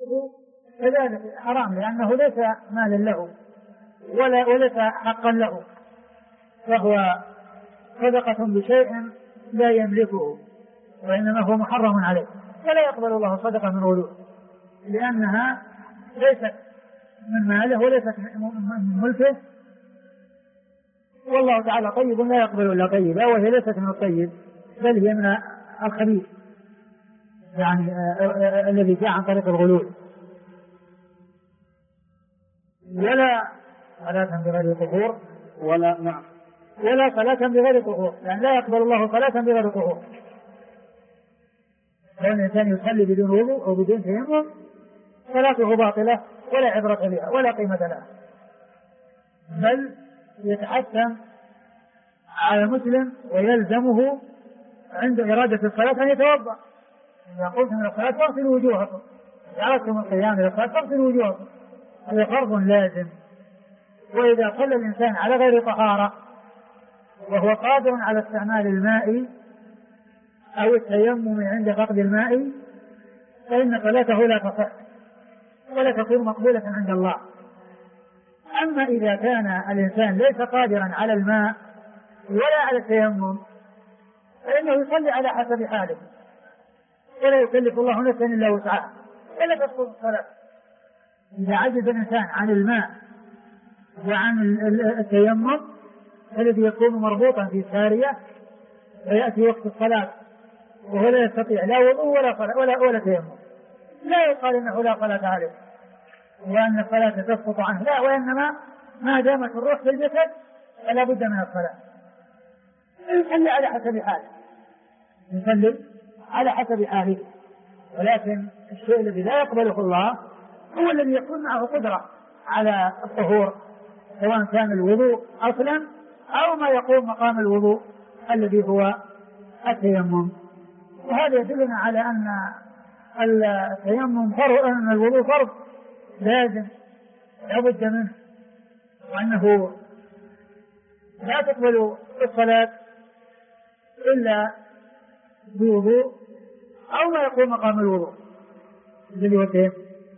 كذلك حرام، لأنه ليس مالا له وليس حقا له، فهو صدقة بشيء لا يملكه، وإنما هو محرم عليه، فلا يقبل الله صدقة من غلول، لأنها ليست من ماله وليست من ملكه، والله تعالى طيب لا يقبل إلا طيبا، وهي ليست من الطيب بل هي من الخبيث، يعني الذي جاء عن طريق الغلول. ولا صلاة بغير طهور ولا صلاة بغير طهور، يعني لا يقبل الله صلاة بغير طهور. لو الإنسان يصلي بدون وضوء أو بدون تيمم صلاته باطلة ولا عبرة بها ولا قيمة لها، بل يتحتم على المسلم ويلزمه عند إرادة الصلاة أن يتوضأ. إذا قلت من الصلاة فاغسلوا وجوهكم، إذا أردتم القيام إلى الصلاة فاغسلوا وجوهكم، هذا فرض لازم. وإذا صلى الإنسان على غير طهارة وهو قادر على استعمال الماء أو التيمم عند فقد الماء فإن صلاته لا تصح ولا تكون مقبولة عند الله. أما إذا كان الإنسان ليس قادرا على الماء ولا على التيمم فإنه يصلي على حسب حاله، ولا يكلف الله نفسا إلا وسعها، ولا تسقط الصلاة. إذا عجز الإنسان عن الماء وعن التيمم الذي يكون مربوطا في سارية ويأتي وقت الصلاة وهو لا يستطيع لا وضوء ولا تيمم، لا يقال إنه لا صلاة عليه وأن الصلاة تسقط عنه، لا، وإنما ما دامت الروح في الجسد فلا بد من الصلاة. يصلي على حسب حاله، يصلي على حسب حاله، ولكن الشيء الذي لا يقبله الله هو الذي يكون معه قدرة على الطهور، سواء كان الوضوء أصلا أو ما يقوم مقام الوضوء الذي هو التيمم. وهذا يدلنا على أن التيمم فرض، أن الوضوء فرض لازم لا بد منه، وأنه لا تقبل الصلاة إلا بوضوء أو ما يقوم مقام الوضوء الذي هو التيمم.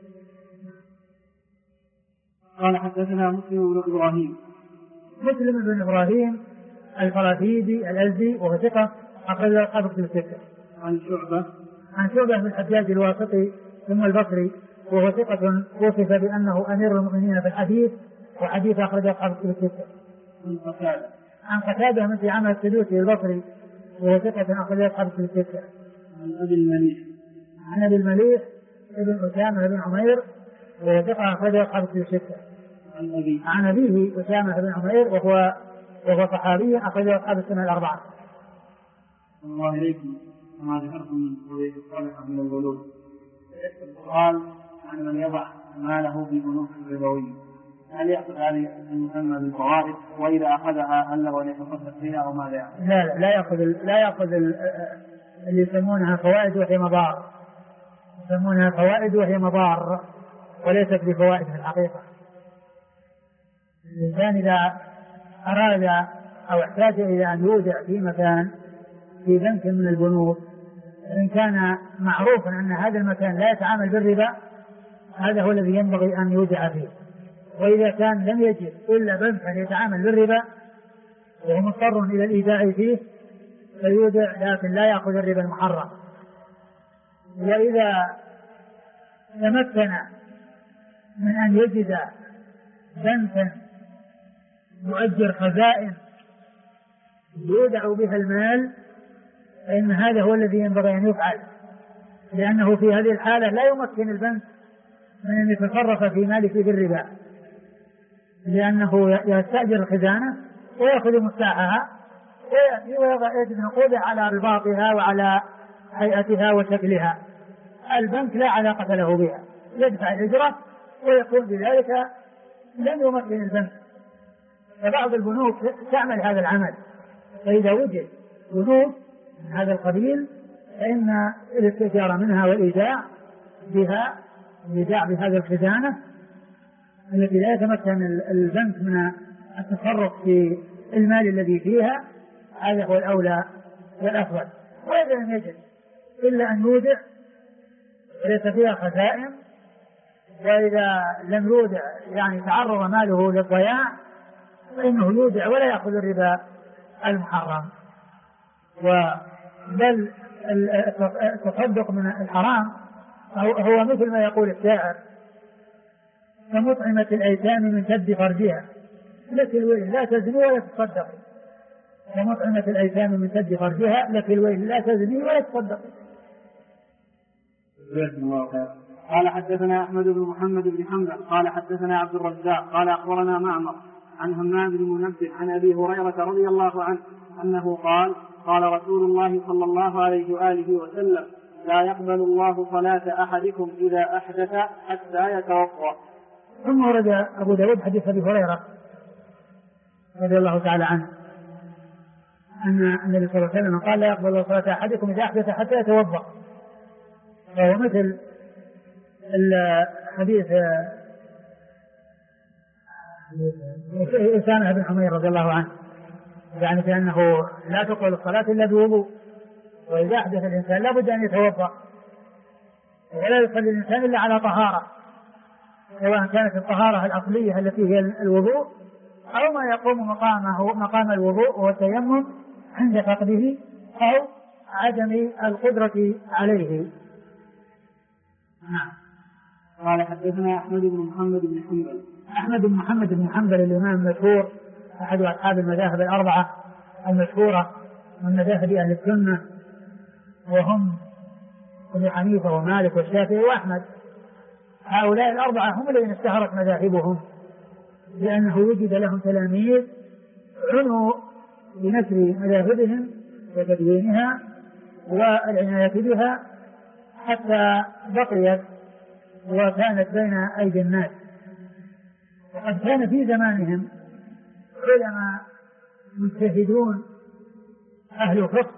قال حدثنا مسلم بن إبراهيم الفرافيدي الأزدي وهو ثقة أخرج أصحاب الكتب الستة. عن شعبة بن الحجاج الواسطي ثم البصري وهو ثقة وصف بأنه أمير المؤمنين في الحديث، وحديث أخرج أصحاب الكتب الستة. عن قتادة مثل عمل السدوسي البصري وهو ثقة أخرج أصحاب الكتب الستة. عن أبي المليح ابن أسامة بن عمير وهو ثقة أخرج أصحاب الكتب الستة. عن أبيه أسامة بن عمير وهو صحابي أخرج أصحاب السنة الأربعة. الله إليكم كما ذكرتم من قضية الصالحة من الغلول. قال عن من يضع ماله في بنوك الربوية، هل يأخذ هذه المسمى بالفوائد؟ وإذا أخذها هل له أن يتصدق فيها أو ماذا يأخذ؟ لا يأخذ اللي يسمونها فوائد وهي مضار، يسمونها فوائد وهي مضار وليست بفوائد في الحقيقة. الإنسان إذا أراد أو احتاج إلى أن يودع في مكان في بنك من البنوك، إن كان معروفا أن هذا المكان لا يتعامل بالربا هذا هو الذي ينبغي أن يودع فيه. وإذا كان لم يجد إلا بنكا يتعامل بالربا وهو مضطر إلى الإيداع فيه فيودع، لكن لا يأخذ الربا المحرم. وإذا تمكن من أن يجد بنكا يؤجر خزائن يودع بها المال فإن هذا هو الذي ينبغي أن يفعل، لأنه في هذه الحالة لا يمكن البنك من أن يتصرف في ماله بالربا، لأنه يستأجر الخزانة ويأخذ مفتاحها ويجد نقوده على رباطها وعلى هيئتها وشكلها. البنك لا علاقة له بها، يدفع الإجرة ويكون بذلك لم يمكن البنك. فبعض البنوك تعمل هذا العمل، فإذا وجد بنوك من هذا القبيل فإن الاستئجار منها والإيداع بها، الإيداع بهذه الخزانة التي لا يتمكن البنك من التصرف في المال الذي فيها، هذا هو الأولى والأفضل. وإذا لم يجد إلا أن يودع وليس فيها خزائن وإذا لم يودع يعني تعرض ماله للضياع فإنه يودع ولا يأخذ الربا المحرم. بل التصدق من الحرام هو مثل ما يقول الشاعر: كمطعمة الأيتام من كد فرجها لك الويل لا تزني ولا تصدقي. كمطعمة الأيتام من كد فرجها لك الويل لا تزني ولا تصدقي. قال حدثنا أحمد بن محمد بن حنبل قال حدثنا عبد الرزاق قال أخبرنا معمر عن همام بن منبه عن أبي هريرة رضي الله عنه أنه قال: قال رسول الله صلى الله عليه وآله وسلم: لا يقبل الله صلاة أحدكم إذا أحدث حتى يتوضأ. ثم ورد أبو داود حديث أبي هريرة رضي الله تعالى عنه أن النبي صلى الله عليه وسلم قال: لا يقبل الله صلاة أحدكم إذا أحدث حتى يتوضأ. وهو مثل الحديث أسامة بن حمير رضي الله عنه، يعني بأنه لا تقبل الصلاة إلا بوضوء، وإذا أحدث الإنسان لا بد أن يتوضأ، ولا يصلي الإنسان إلا على طهارة، سواء كانت الطهارة الأصلية التي هي الوضوء أو ما يقوم مقام الوضوء وهو التيمم عند فقده أو عدم القدرة عليه. قال حدثنا أحمد بن محمد بن حنبل. أحمد بن محمد بن حنبل الإمام المشهور أحد أصحاب المذاهب الأربعة المشهورة من مذاهب أهل السنة، وهم أبو حنيفة ومالك والشافعي وأحمد. هؤلاء الأربعة هم الذين اشتهرت مذاهبهم لأنه وجد لهم تلاميذ عنوا بنشر مذاهبهم وتدوينها والعناية بها حتى بقيت وكانت بين أيدي الناس. وقد كان في زمانهم علماء مجتهدون أهل فقه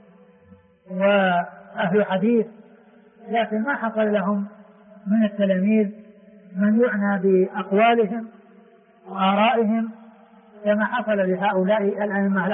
وأهل حديث، لكن ما حصل لهم من التلاميذ من يعنى بأقوالهم وآرائهم كما حصل لهؤلاء الأئمة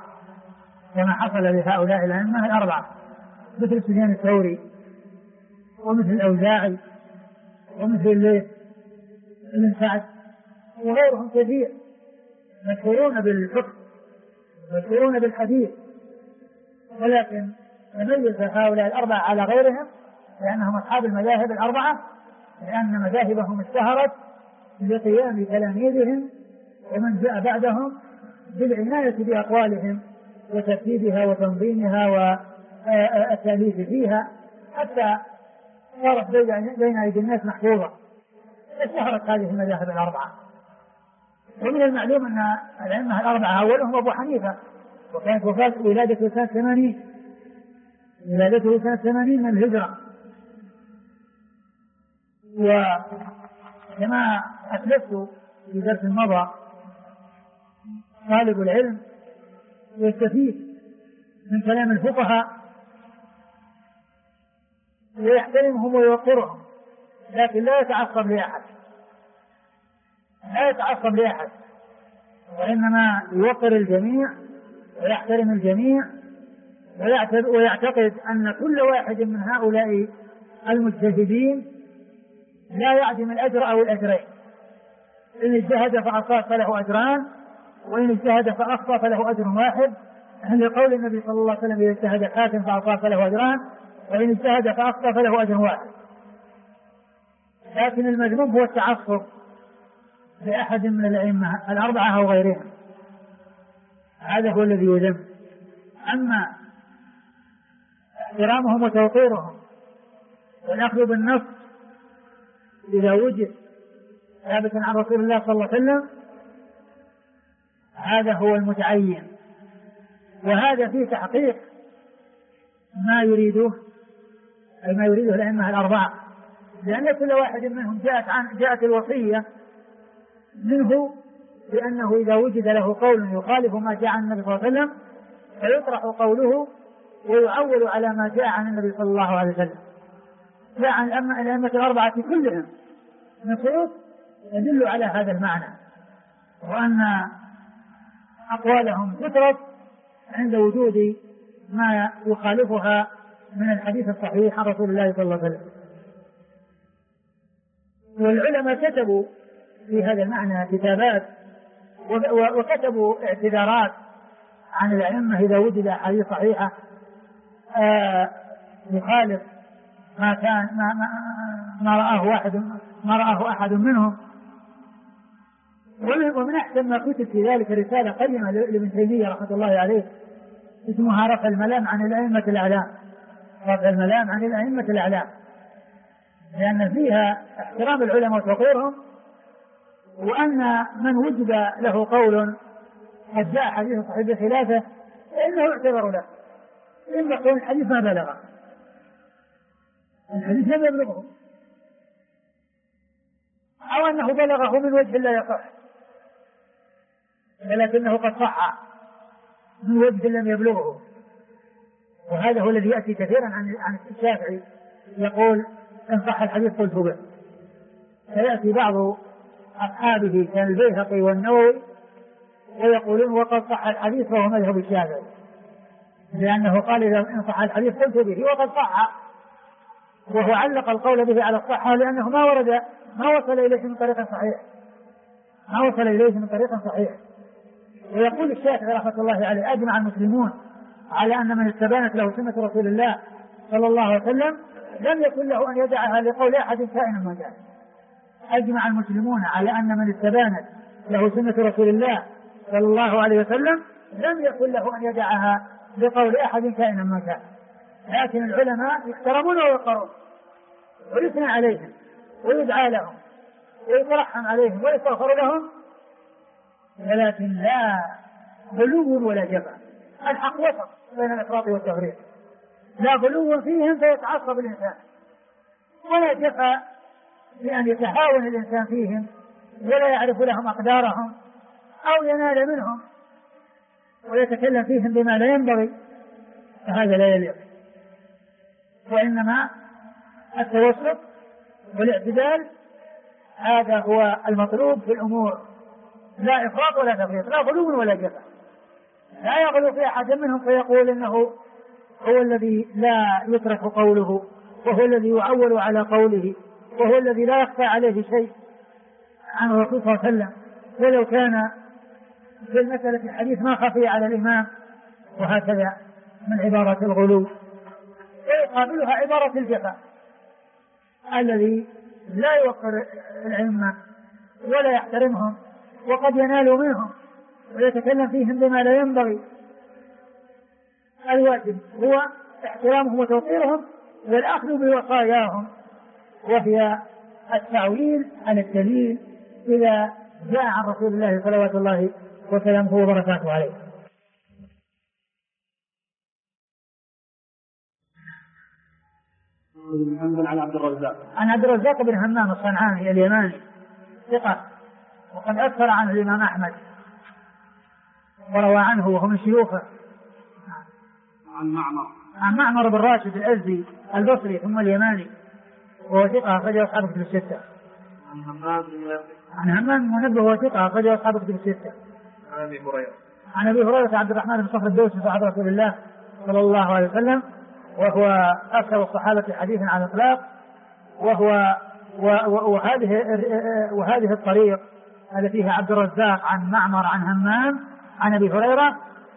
الأربعة، مثل سفيان الثوري ومثل الأوزاعي ومثل الليث بن سعد وغيرهم كثير مشهورون بالفقه مشهورون بالحديث، ولكن تميز هؤلاء الأربعة على غيرهم لأنهم أصحاب المذاهب الأربعة، لأن مذاهبهم اشتهرت بقيام تلاميذهم ومن جاء بعدهم بالعناية بأقوالهم وترتيبها وتنظيمها والتأليف فيها حتى صارت بين أيدي الناس محفوظة. اشتهرت هذه المذاهب الأربعة. ومن المعلوم أن الأئمة الأربعة أولهم أبو حنيفة، وكانت ولادته سنة 80 من الهجرة. وكما أسلفت في درس مضى طالب العلم يستفيد من كلام الفقهاء ويحترمهم ويوقرهم، لكن لا يتعصب لأحد، وإنما يوقر الجميع ويحترم الجميع ويعتقد أن كل واحد من هؤلاء المجتهدين لا يعدم الأجر أو الأجرين، إن اجتهد فأصاب فله أجران، وإن اجتهد فأخطأ فله أجر واحد، لقول النبي صلى الله عليه وسلم: إذا اجتهد حاكم فأصاب فله أجران، وإن اجتهد فأخطأ فله أجر واحد. لكن المذموم هو التعصب لأحد من الأئمة الأربعة أو غيرهم، هذا هو الذي يذم. أما احترامهم وتوقيرهم والأخذ بالنص إذا وجد ثابت عن رسول الله صلى الله عليه وسلم، هذا هو المتعين، وهذا فيه تحقيق ما يريده الأئمة الأربعة، لأن كل واحد منهم جاءت الوصية منه بأنه إذا وجد له قول يخالف ما جاء عن النبي صلى الله عليه وسلم فيطرح قوله ويعول على ما جاء عن النبي صلى الله عليه وسلم. جاء عن الأئمة الأربعة كلهم نصوص يدل على هذا المعنى، وأن أقوالهم تترك عند وجود ما يخالفها من الحديث الصحيح عن رسول الله صلى الله عليه وسلم. والعلماء كتبوا في هذا المعنى كتابات وكتبوا اعتذارات عن الأئمة إذا وجد أحاديث صحيحة يخالف ما كان ما رآه أحد منهم. ومن أحسن ما كتب في ذلك رسالة قيمة لابن تيمية رحمة الله عليه اسمها رفع الملام عن الأئمة الأعلام، رفع الملام عن الأئمة الأعلام، لأن فيها احترام العلماء وتوقيرهم، وأن من وجد له قول قد جاء حديث صحيح بخلافه فإنه يعتبر له، إما قول الحديث ما بلغه، الحديث لم يبلغه، أو أنه بلغه من وجه لا يصح ولكنه قد صح من وجه لم يبلغه. وهذا هو الذي يأتي كثيرا عن الشافعي يقول إن صح الحديث قلت به، فيأتي بعض أصحابه كالبيهقي والنووي ويقولون وقد صح الحديث فهو مذهب الشافعي، لأنه قال إذا إن صح الحديث قلت به وقد صح، وهو علق القول به على الصحة لأنه ما وصل إليه من طريق صحيح. ويقول الشافعي رحمة الله عليه أجمع المسلمون على أن من استبانت له سنة رسول الله صلى الله عليه وسلم لم يكن له أن يدعها لقول أحد كائنا من كان. أجمع المسلمون على أن من استبانت له سنة رسول الله صلى الله عليه وسلم لم يكن له أن يدعها لقول أحد كائنا من كان. لكن العلماء يحترمون ويوقرون ويثنى عليهم ويدعى لهم ويترحم عليهم ويستغفر لهم، ولكن لا غلو ولا جفا. الحق وسط بين الإفراط والتفريط، لا غلو فيهم فيتعصب الإنسان، ولا جفا بأن يتهاون الإنسان فيهم ولا يعرف لهم أقدارهم أو ينال منهم ويتكلم فيهم بما لا ينبغي، فهذا لا يليق. وإنما التوسط والاعتدال هذا هو المطلوب في الأمور، لا إفراط ولا تفريط، لا غلو ولا جفا. لا يغلو في أحد منهم فيقول إنه هو الذي لا يترك قوله، وهو الذي يعول على قوله، وهو الذي لا يخفى عليه شيء عن الرسول صلى الله عليه وسلم، ولو كان في المسألة الحديث ما خفي على الإمام، وهكذا من عبارة الغلو. ويقابلها عبارة الجفا الذي لا يوقر العلم ولا يحترمهم وقد ينال منهم ويتكلم فيهم بما لا ينبغي. الواجب هو احترامهم وتوقيرهم والأخذ بوصاياهم، وهي التعويل عن الدليل إذا جاء عن رسول الله صلوات الله وسلامه وبركاته عليه. عن عبد الرزاق بن همام الصنعاني اليماني ثقة، وقد أكثر عنه الإمام أحمد وروى عنه وهو من شيوخه. عن معمر بن راشد الأزدي البصري ثم اليماني وهو ثقة أخرجه أصحاب كتب الستة. عن همام المنبه وهو ثقة أخرجه أصحاب كتب الستة. عن أبي هريرة عبد الرحمن بن صخر الدوسي صاحب رسول الله صلى الله عليه وسلم، وهو أكثر الصحابة حديثا على الإطلاق، وهذه الطريق التي فيها عبد الرزاق عن معمر عن همام عن أبي هريرة،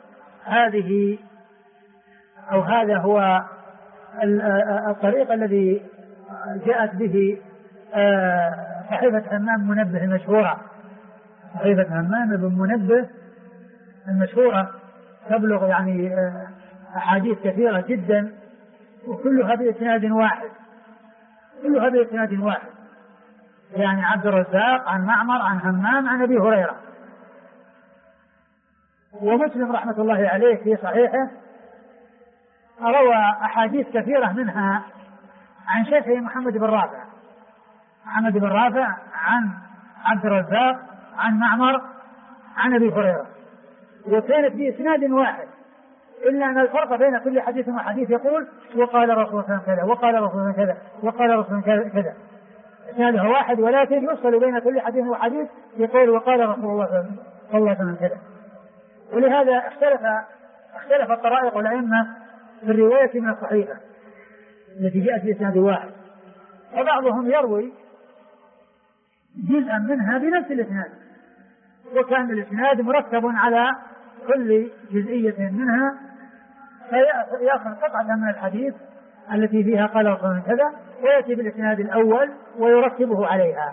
هذا هو الطريق الذي جاءت به صحيفة همام منبه المشهورة. صحيفة همام بن منبه المشهورة تبلغ يعني أحاديث كثيرة جدا، وكلها بإسناد واحد، يعني عبد الرزاق عن معمر عن همام عن أبي هريرة. ومسلم رحمة الله عليه في صحيحه روى أحاديث كثيرة منها عن شيخه محمد بن رافع عن عبد الرزاق عن معمر عن أبي هريرة، وكانت بإسناد واحد، إلا أن الفرق بين كل حديث وحديث يقول وقال رسول الله كذا وقال رسول كذا وقال رسول كذا، إسناده واحد ولكن يوصل بين كل حديث وحديث يقول وقال رسول الله صلى الله عليه وسلم كذا. ولهذا اختلف الطرائق والأئمة في الرواية من الصحيحة التي جاءت بإسناد واحد، وبعضهم يروي جزءا منها بنفس الإسناد، وكان الإسناد مرتب على كل جزئية منها، فيأخذ قطعة من الحديث التي فيها قال رسول الله كذا ويأتي بالإسناد الأول ويرتبه عليها.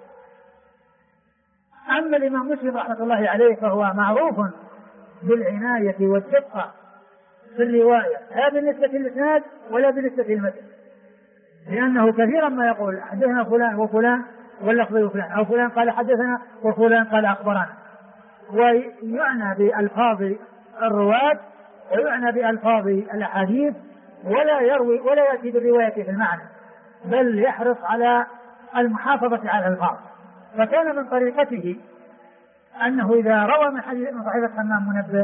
أما الإمام مسلم رحمة الله عليه فهو معروف بالعناية والدقة في الرواية، لا بالنسبة للإسناد ولا بالنسبة للمتن، لأنه كثيرا ما يقول حدثنا فلان وفلان واللفظ فلان، أو فلان قال حدثنا وفلان قال أخبرنا، ويعنى بألفاظ الرواة ويعنى بألفاظ الأحاديث، ولا يأتي بالرواية في المعنى، بل يحرص على المحافظة على الألفاظ. فكان من طريقته أنه إذا روى من صحيفة حمام منبه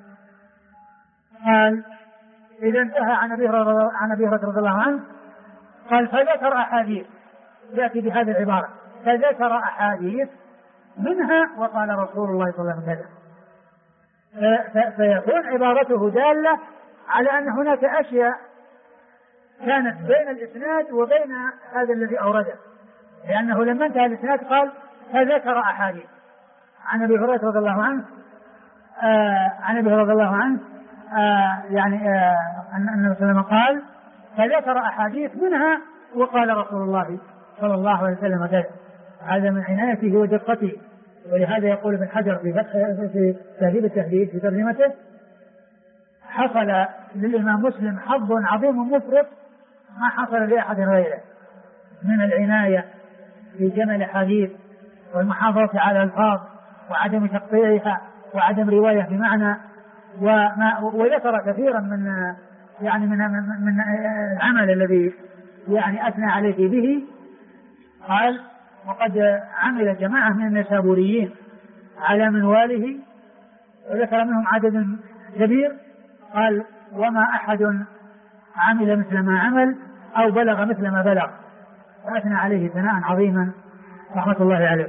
قال إذا انتهى عن أبي هريرة رضي الله عنه قال فذكر أحاديث، يأتي بهذه العبارة فذكر أحاديث منها وقال رسول الله صلى الله عليه وسلم كذا، فيكون عبارته دالة على أن هناك أشياء كانت بين الإسناد وبين هذا الذي أورده، لأنه لما انتهى الإسناد قال فذكر أحاديث عن أبي هريرة رضي الله عنه عن أبي هريرة رضي الله عنه يعني أن النبي صلى الله عليه وسلم قال فذكر أحاديث منها وقال رسول الله صلى الله عليه وسلم كذا. هذا من عنايته ودقته، ولهذا يقول ابن حجر في تهذيب التهذيب في ترجمته حصل للإمام مسلم حظ عظيم مفرط ما حصل لأحد غيره من العناية في جمع الأحاديث والمحافظة على الألفاظ وعدم تقطيعها وعدم رواية بمعنى، وذكر كثيرا من يعني من العمل الذي يعني أثنى عليه به. قال وقد عمل جماعة من النسابوريين على منواله وذكر منهم عدد كبير، قال وما أحد عمل مثل ما عمل أو بلغ مثل ما بلغ، وأثنى عليه ثناء عظيما رحمة الله عليه.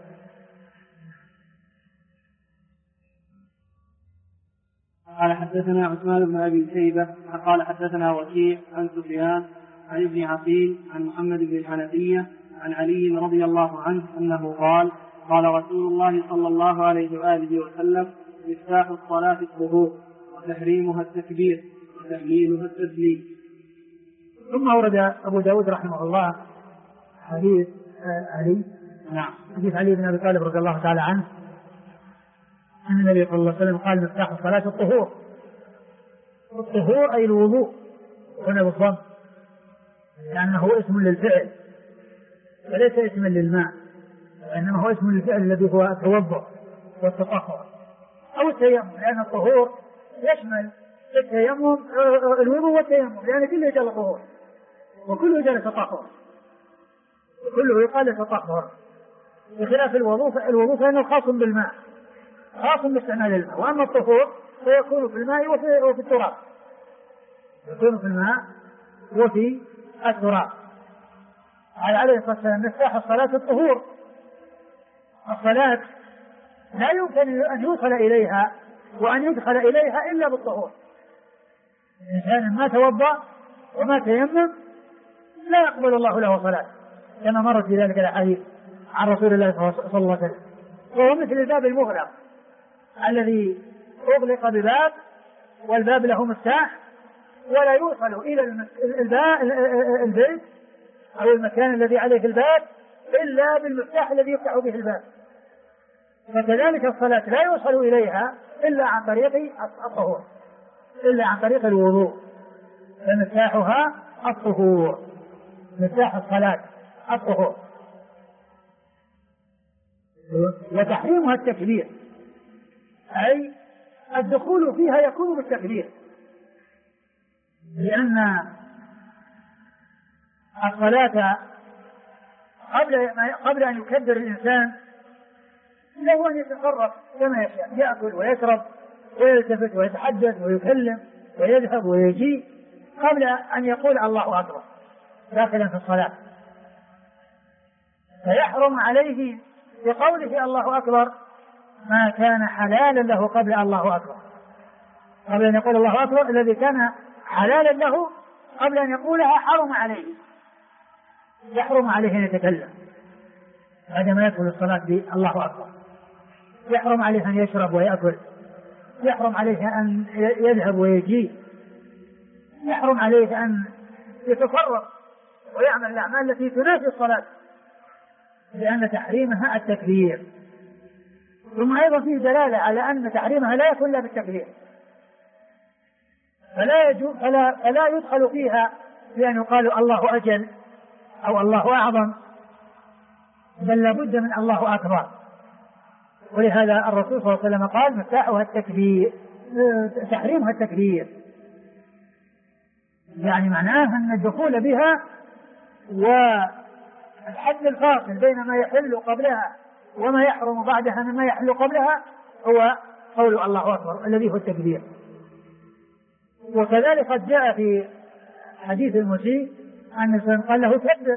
قال حدثنا عثمان بن أبي شيبة قال حدثنا وكيع عن سفيان عن ابن عقيل عن محمد بن الحنفية عن علي رضي الله عنه أنه قال قال رسول الله صلى الله عليه وآله وسلم مفتاح الصلاة الطهور وتحريمها التكبير وتحليلها التسليم. ثم أورد أبو داود رحمه الله حديث علي، حديث علي بن أبي طالب رضي الله تعالى عنه أن النبي صلى الله عليه وسلم قال مفتاح الصلاة الطهور، الطهور أي الوضوء هنا بالضم، لأنه اسم للفعل وليس اسما للماء، وإنما هو اسم للفعل الذي هو التوضؤ والتطهر أو التيمم، لأن الطهور يشمل التيمم الوضوء والتيمم، لأن كله يجعل طهور وكله يجعل تطهر وكله يقال تطهر، بخلاف الوضوء فإنه خاص بالماء خاص باستعمال الماء، وأما الطهور فيكون في الماء وفي التراب، يكون في الماء وفي التراب. عليه الصلاة والسلام مفتاح الصلاة الطهور، الصلاة لا يمكن أن يوصل إليها وأن يدخل إليها إلا بالطهور. الإنسان ما توضأ وما تيمم لا يقبل الله له صلاة، كما مرت في ذلك الحديث عن رسول الله صلى الله عليه وسلم، وهو مثل الباب المغلق الذي أغلق بباب والباب له مفتاح ولا يوصل إلى البيت أو المكان الذي عليه الباب إلا بالمفتاح الذي يفتح به الباب. وكذلك الصلاة لا يوصل إليها إلا عن طريق الطهور، إلا عن طريق الوضوء، فمفتاحها الطهور، مفتاح الصلاة الطهور. وتحريمها التكبير، أي الدخول فيها يكون بالتكبير، لأن الصلاة قبل أن يكبر الإنسان له أن يتصرف كما يشاء، يأكل ويشرب ويلتفت ويتحدث ويكلم ويذهب ويجي قبل أن يقول الله أكبر داخلا في الصلاة، فيحرم عليه بقوله الله أكبر ما كان حلالا له قبل الله أكبر، قبل أن يقول الله أكبر الذي كان حلالا له قبل أن يقولها حرم عليه، يحرم عليه أن يتكلم، بعدما يدخل الصلاة بالله أكبر. يحرم عليه أن يشرب ويأكل، يحرم عليه أن يذهب ويجي، يحرم عليه أن يتفرق ويعمل الأعمال التي تنافي الصلاة، لأن تحريمها التكبير. ثم أيضا فيه دلالة على أن تحريمها لا يكون إلا بالتكبير، فلا يدخل فيها بأن يقال الله أجل أو الله أعظم، بل لابد من الله أكبر. ولهذا الرسول صلى الله عليه وسلم قال مفتاحها التكبير، تحريمها التكبير، يعني معناه أن الدخول بها والحد الفاصل بين ما يحل قبلها وما يحرم بعدها مما يحل قبلها هو قول الله أكبر الذي هو التكبير. وكذلك قد جاء في حديث المسيء أن الإنسان قال له كبر،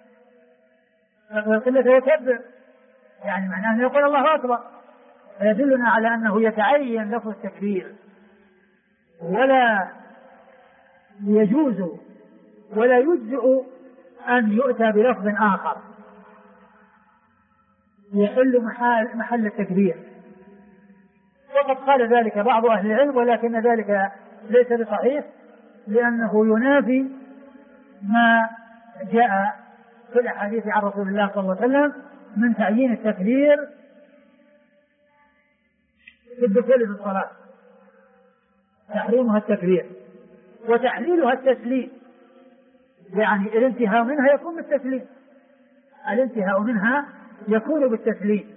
فقلت يكبر، يعني معناه أن يقول الله أكبر، فيدلنا على أنه يتعين لفظ التكبير، ولا يجوز ولا يجزئ أن يؤتى بلفظ آخر يحل محل التكبير. وقد قال ذلك بعض أهل العلم، ولكن ذلك ليس بصحيح، لأنه ينافي ما جاء في الأحاديث عن رسول الله صلى الله عليه وسلم من تعيين التكبير في الدخول في الصلاة. تحريمها التكبير وتحليلها التسليم، يعني الانتهاء منها يكون بالتسليم، الانتهاء منها يكون بالتسليم.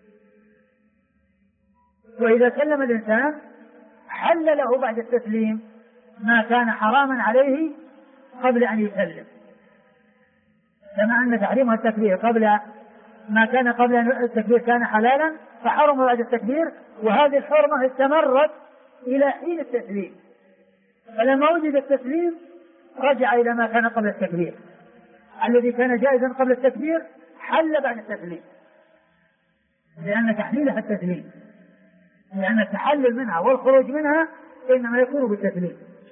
وإذا سلم الإنسان حل له بعد التسليم ما كان حراما عليه قبل أن يسلم، كما أن تحريمها التكبير ما كان قبل التكبير كان حلالا فحرم بعد التكبير، وهذه الحرمة استمرت إلى حين التسليم، فلما وجد التسليم رجع إلى ما كان قبل التكبير. الذي كان جائزا قبل التكبير حل بعد التسليم، لأن تحليلها التسليم، لأن التحلل منها والخروج منها إنما يكون بالتسليم،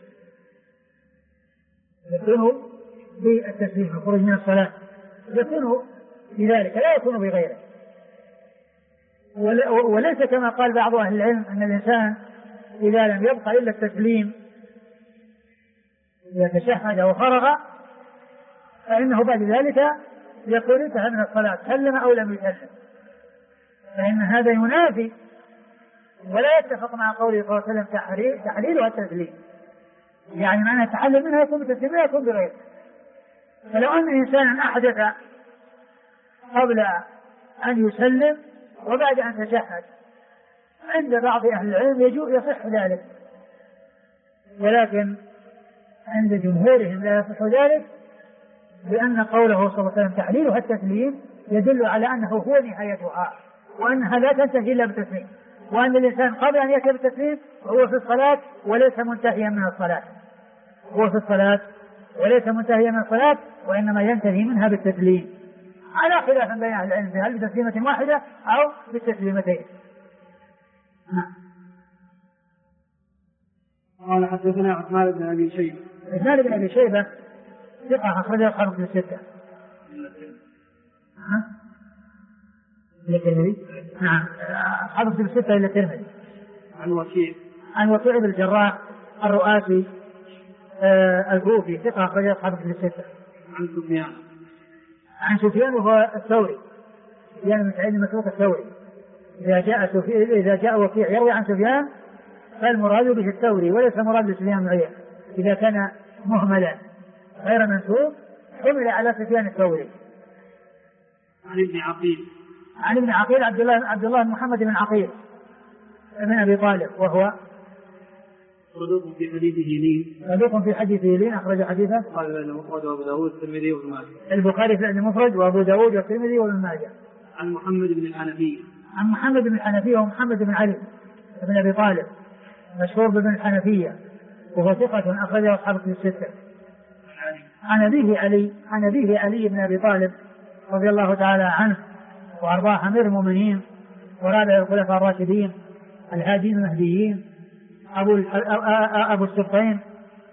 يكون بالتسليم. الخروج من الصلاة يكون بذلك، لا يكون بغيره. وليس كما قال بعض أهل العلم أن الإنسان إذا لم يبقى إلا التسليم يتشهد وفرغ فإنه بعد ذلك يكون انتهى من الصلاة سلم أو لم يسلم، فإن هذا ينافي ولا يتفق مع قوله صلى الله عليه وسلم تحليلها التسليم، يعني معنى التحلل منها يكون بالتسليم لا يكون بغيره. فلو أن إنسانا أحدث قبل أن يسلم وبعد أن تشهد عند بعض أهل العلم يصح ذلك، ولكن عند جمهورهم لا يصح ذلك، لأن قوله صلى الله عليه وسلم تحليلها التسليم يدل على أنه هو نهايتها، وأنها لا تنتهي إلا بالتسليم، وأن الإنسان قبل أن يأتي بالتسليم هو في الصلاة وليس منتهيا من الصلاة، هو في الصلاة وليس منتهيا من الصلاة، وإنما ينتهي منها بالتسليم، على خلاف بين أهل العلم هل بتسليمة واحدة أو بالتسليمتين. قال حدثنا عثمان بن أبي شيبة. عثمان بن أبي شيبة ثقة أخرجه أصحاب الكتب الستة. نعم أصحاب الكتب الستة إلا الترمذي. عن وكيع بن الجراح الرؤاسي الكوفي ثقة أخرجه أصحاب الكتب الستة. عن سفيان وهو الثوري، سفيان بن سعيد المسروق الثوري. إذا جاء وكيع يروي عن سفيان فالمراد به الثوري وليس مراد بسفيان بن عيينة، إذا كان مهملا غير منسوب حمل على سفيان الثوري. عن ابن عقيل عبد الله بن محمد بن عقيل من أبي طالب، وهو صدوق في حديثه لين أخرج حديثه وأبو داود والترمذي وابن ماجه. البخاري في المفرد وأبو داود والترمذي وابن ماجه. عن محمد بن الحنفية ومحمد بن علي بن أبي طالب مشهور بابن الحنفية، وهو ثقة أخرجه أصحاب الكتب الستة. عن أبيه علي بن أبي طالب رضي الله تعالى عنه وأرضاه أمير المؤمنين ورابع الخلفاء الراشدين الهادين المهديين أبو السبطين،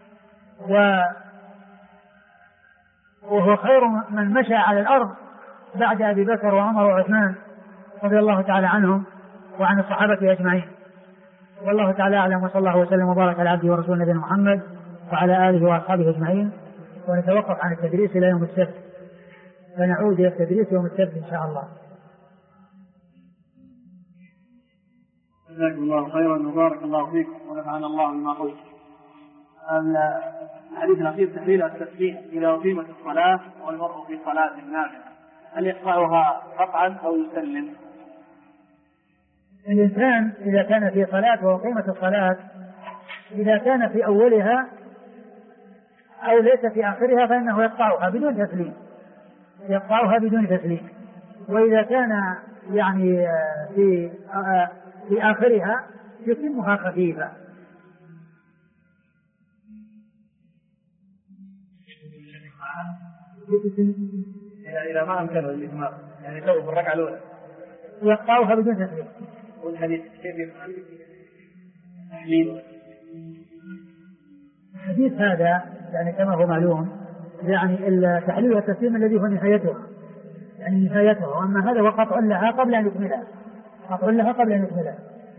وهو خير من مشى على الأرض بعد أبي بكر وعمر وعثمان رضي الله تعالى عنهم وعن الصحابة أجمعين. والله تعالى أعلم، وصلى الله وسلم وبارك على عبده ورسوله نبينا محمد وعلى آله وأصحابه أجمعين. ونتوقف عن التدريس إلى يوم السبت، فنعود إلى التدريس يوم السبت إن شاء الله. جزاكم الله خيرا وبارك الله فيكم ونفعنا الله بما قلت. الحديث الأخير تحليل التسبيح إلى قيمة الصلاة والمرء في صلاة نافلة، هل يقطعها قطعا أو يسلم؟ الإنسان إذا كان في صلاة وقيمة الصلاة إذا كان في أولها أو ليس في آخرها فإنه يقطعها بدون تسليم، يقطعها بدون تسليم. وإذا كان يعني في آخرها يتمها خفيفة. إذا ما أمكنه الإتمام يعني تو في الركعة الأولى يقطعها بدون تسليم. والحديث كيف تحليل الحديث هذا يعني كما هو معلوم يعني التحليل والتسليم الذي هو نهايته، يعني نهايته، وأما هذا هو قطع لها قبل أن يكملها، قطع لها قبل أن يكملها.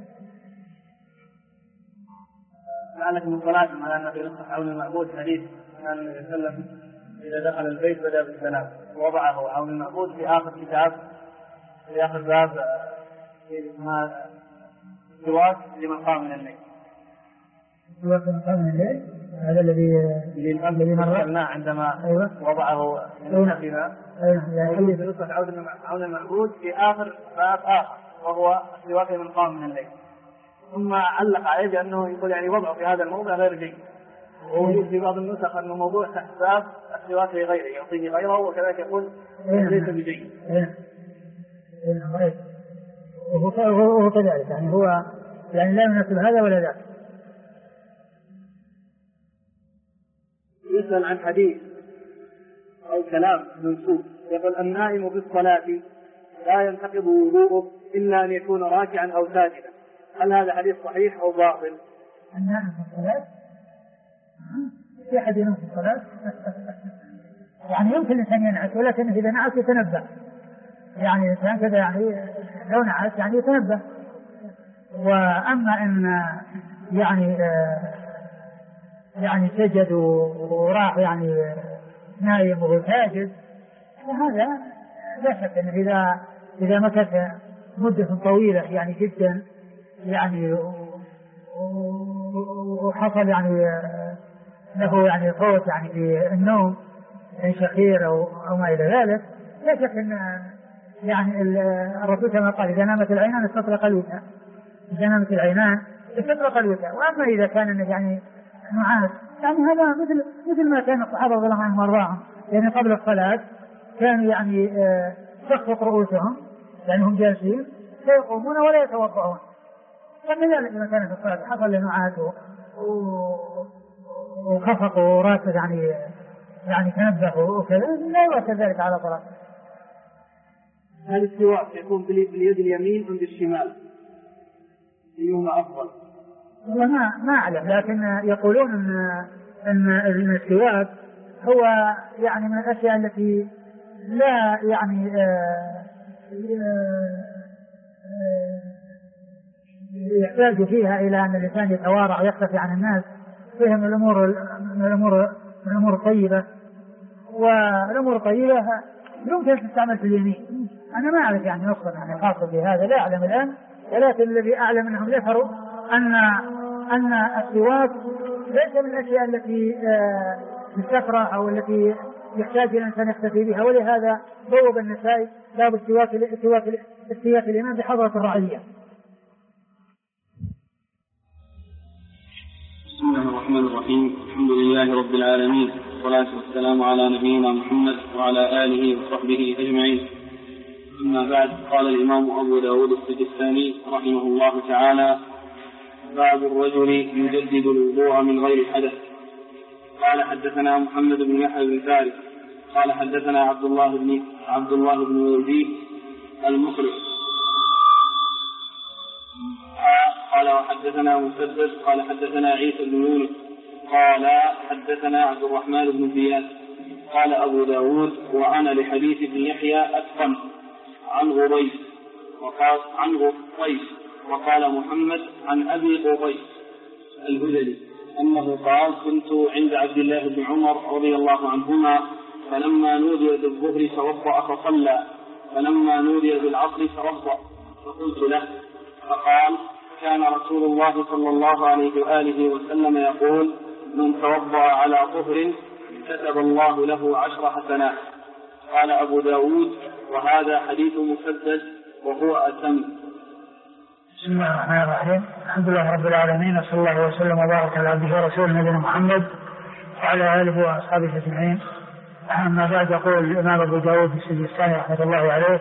لعلك من صلاة على أن في نصح عون المعبود حديث أن يسلم إذا دخل البيت بدأ بالسلام، وضعه عون المعبود في آخر كتاب في آخر باب ما سواك لمن قام من الليل. سواك لمن قام من الليل هذا الذي مر عندما أيوة. وضعه فيما يقول في نصح عون المعبود في آخر باب آخر وهو سواك لمن قام من الليل. ثم علق عليه بأنه يقول يعني وضعه في هذا الموضع غير جيد، ويوجد في بعض النسخ أنه موضوع تحت باب السواك لغيره يعطيه غيره، وكذلك يقول ليس بجيد. وهو كذلك يعني هو يعني لا يناسب هذا ولا ذاك. يسأل عن حديث أو كلام منسوب يقول النائم في الصلاة لا ينتقض وضوءه إلا أن يكون راكعا أو ساجدا، هل هذا حديث صحيح أو باطل؟ النائم في الصلاة في أحد ينام في الصلاة يعني يمكن الإنسان ينعس، ولكن إذا نعس يتنبه، يعني الإنسان كذا يعني لو نعس يعني يتنبه. وأما إن يعني سجد وراح يعني نايم وهو ساجد، فهذا لا شك أن إذا مكث مدة طويلة يعني جدا يعني وحصل يعني له يعني فوت يعني في النوم من شخير أو ما إلى ذلك، لا شك أن يعني الرسول كما قال إذا نامت العينان استطرق الوتاء، إذا نامت العينان استطرق الوتاء. وأما إذا كان يعني نعاس يعني هذا مثل ما كان الصحابة رضي الله عنهم وارضاهم، يعني قبل الصلاة كانوا يعني تخفق رؤوسهم يعني هم جالسين لا يقومون ولا يتوضعون، فكذلك إذا كان في الصلاة حصل لنعاس وخفقوا راسه يعني تنبهوا وكذا لا يؤثر ذلك على صلاة. هل السواك يكون باليد اليمين أم بالشمال؟ أيهما أفضل؟ والله ما أعلم، لكن يقولون أن السواك هو يعني من الأشياء التي لا يعني يحتاج فيها إلى أن الإنسان يتوارع ويختفي عن الناس، فيها من الأمور الطيبة، والأمور الطيبة يمكن تستعمل في اليمين. أنا ما أعرف يعني نقصد يعني خاصة بهذا لا أعلم الآن، ولكن الذي أعلم أنهم ذكروا أن السواك ليس من الأشياء التي تستفرغ أو التي يحتاج الإنسان يختفي بها، ولهذا بوب النسائي باب السواك الإمام بحضرة الرعية. بسم الله الرحمن الرحيم، الحمد لله رب العالمين، والصلاة والسلام على نبينا محمد وعلى آله وصحبه أجمعين. أما بعد، قال الإمام أبو داود السجستاني رحمه الله تعالى: باب الرجل يجدد الوضوء من غير حدث. قال حدثنا محمد بن يحيى بن فارس قال حدثنا عبد الله بن يزيد المصري قال وحدثنا مسدد قال حدثنا عيسى بن يونس قال حدثنا عبد الرحمن بن زياد قال أبو داود وأنا لحديث ابن يحيى أتقن عن غريب وقال عن غطيس وقال محمد عن أبي غطيس الهذلي أنه قال كنت عند عبد الله بن عمر رضي الله عنهما فلما نودي بالظهر توضأ فصلى فلما نودي بالعصر توضأ فقلت له فقال كان رسول الله صلى الله عليه وآله وسلم يقول من توضأ على طهر كتب الله له 10 حسنات. قال أبو داود وهذا حديث مسدد وهو أتم. بسم الله الرحمن الرحيم. الحمد لله رب العالمين وصلى الله وسلم وبارك على عبده ورسوله نبينا محمد وعلى آله وأصحابه أجمعين. أما بعد يقول الإمام أبو داود السجستاني رحمة الله عليه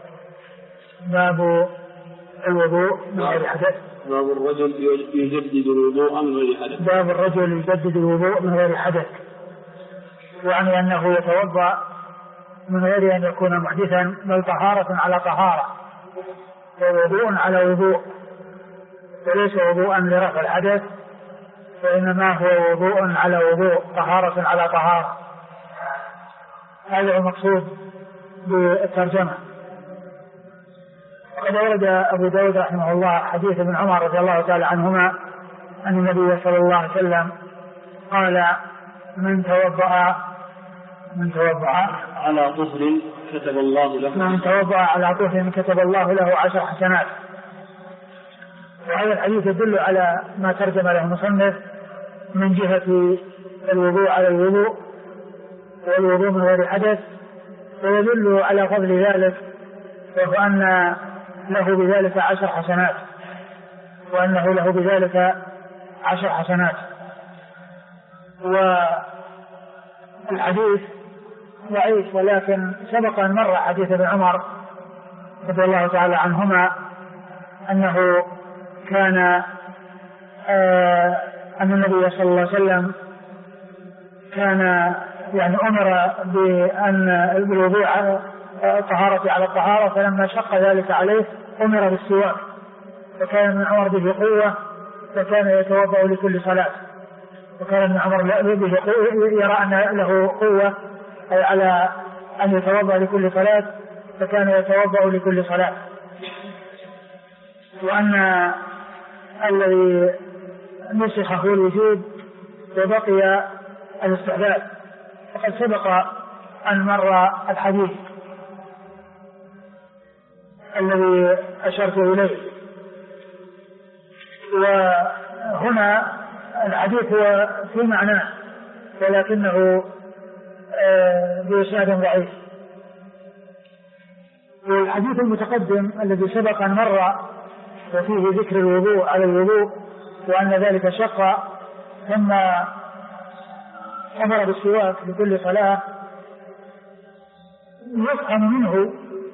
باب الوضوء من غير حدث. باب الرجل يجدد الوضوء من غير حدث. باب الرجل يجدد الوضوء من غير حدث، يعني أنه يتوضأ من غير أن يكون محدثا، بل طهارة على طهارة ووضوء على وضوء، وليس وضوءا لرفع الحدث، وإنما هو وضوء على وضوء، طهارة على طهارة. هذا هو المقصود بالترجمة. وقد ورد أبو داود رحمه الله حديث ابن عمر رضي الله تعالى عنهما أن النبي صلى الله عليه وسلم قال من توضأ على طهر كتب الله له من توضأ على طهر كتب الله له 10 حسنات. وهذا الحديث يدل على ما ترجم له المصنف من جهة الوضوء على الوضوء والوضوء من غير حدث، ويدل على فضل ذلك، وهو أن له بذلك 10 حسنات، وأنه له بذلك 10 حسنات. والحديث ضعيف، ولكن سبق أن مر حديث ابن عمر رضي الله تعالى عنهما أنه كان أن النبي صلى الله عليه وسلم كان يعني أمر بأن بالوضوء طهارة على الطهارة، فلما شق ذلك عليه أمر بالسواك، فكان ابن عمر به قوة فكان يتوضأ لكل صلاة، وكان ابن عمر به يرى أن له قوة أي على أن يتوضأ لكل صلاة، فكان يتوضأ لكل صلاة. وأن الذي نسخ هو الوجوب وبقي الاستحباب، وقد سبق أن مر الحديث الذي أشرت إليه. وهنا الحديث هو في معناه، ولكنه بإسناد ضعيف. والحديث المتقدم الذي سبق أن مر وفيه ذكر الوضوء على الوضوء وأن ذلك شق ثم أمر بالسواك لكل صلاة، يفهم منه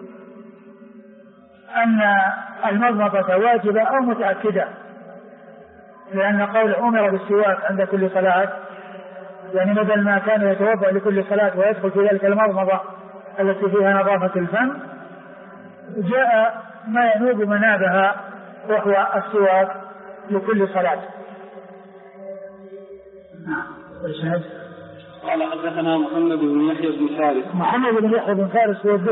أن المضمضة واجبة أو متأكدة، لأن قول أمر بالسواك عند كل صلاة يعني بدل ما كان يتوضأ لكل صلاة ويدخل في ذلك المضمضة التي فيها نظافة الفم، جاء ما ينوب منابها وهو السواك لكل صلاة. قال حدثنا محمد بن يحيى بن فارس. محمد بن يحيى بن فارس هو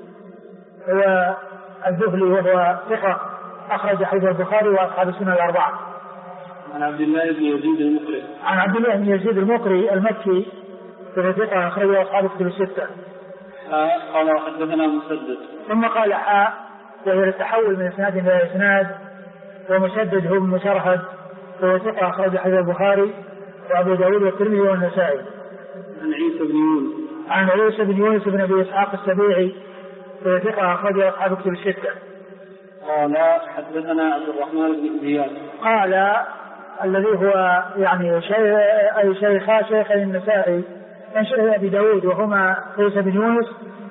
الذهلي وهو ثقة أخرج حديث البخاري وأصحاب السنة الأربعة. عن عبد الله بن يزيد المقري. عن عبد الله بن يزيد المقري المكي وهو ثقة أخرج أصحاب الكتب الستة. قال وحدثنا مسدد. ثم قال وهي التحول من إسناد إلى إسناد، ومسدد هو مسرهد وهو ثقة أخرج حديث البخاري وأبو داود والترمذي والنسائي. عن عيسى بن يونس. عن عيسى بن يونس بن أبي إسحاق السبيعي وهو ثقة أخرج أصحاب الكتب الستة. قال حدثنا عبد الرحمن بن زياد. قال الذي هو يعني شيخ النسائي أبي داود، وهما عيسى بن يونس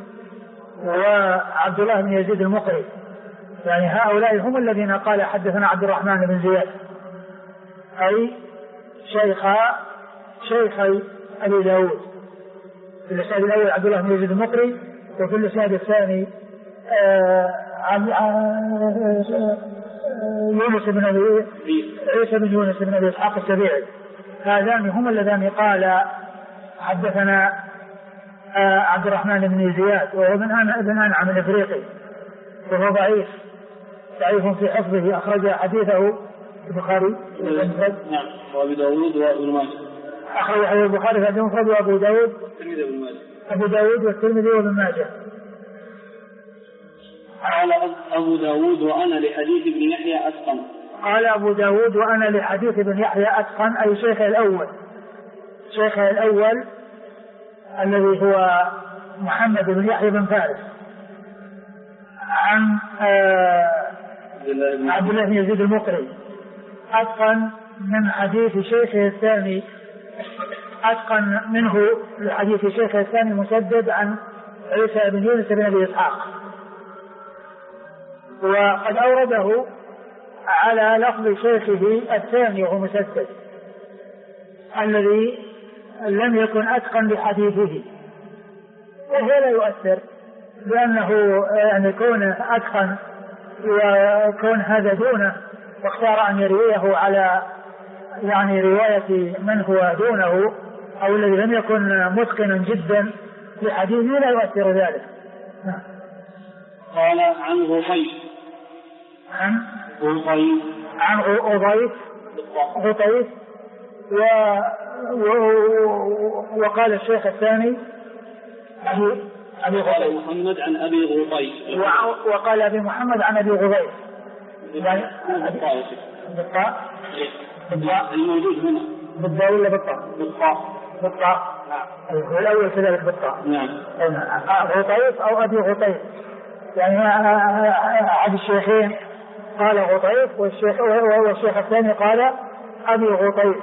وعبد الله بن يزيد المقري، يعني هؤلاء هم الذين قال حدثنا عبد الرحمن بن زياد، أي شيخي أبي داود. في الإسناد الأول عبد الله بن يزيد المقري، وفي الإسناد الثاني عيسى بن يونس بن أبي إسحاق السبيعي. هذان هم اللذان قال حدثنا عبد الرحمن بن زياد وهو ابن أنعم الإفريقي وهو ضعيف في حفظه، أخرج حديثه البخاري نعم وأبي داود وابن ماجه. أخرج حديث البخاري في المفرد وأبو داود أبو داود والترمذي وابن ماجه. قال أبو داود وأنا لحديث ابن يحيى أتقن. قال أبو داود وأنا لحديث ابن يحيى أتقن أي شيخه الأول الذي هو محمد بن يحيى بن فارس عن عبد الله بن يزيد المقري، أتقن من حديث شيخه الثاني، أتقن منه لحديث شيخه الثاني مسدد عن عيسى بن يونس بن أبي إسحاق، وقد أورده على لفظ شيخه الثاني وهو مسدد الذي لم يكن أتقن بحديثه، وهو لا يؤثر لأنه يعني كونه أتقن وكون هذا دونه واختار أن يرويه على يعني رواية من هو دونه أو الذي لم يكن متقنا جدا بحديثه لا يؤثر ذلك. قال عن غطيف وقال الشيخ الثاني أبي قال محمد عن أبي غطيف وقال أبي محمد عن أبي غطيف بالطاء الموجود هنا بالضاء ولا بالطاء نعم الأول كذلك بالطاء نعم غطيف أو أبي غطيف يعني أحد الشيخين قال غطيف والشيخ الثاني قال أبي غطيف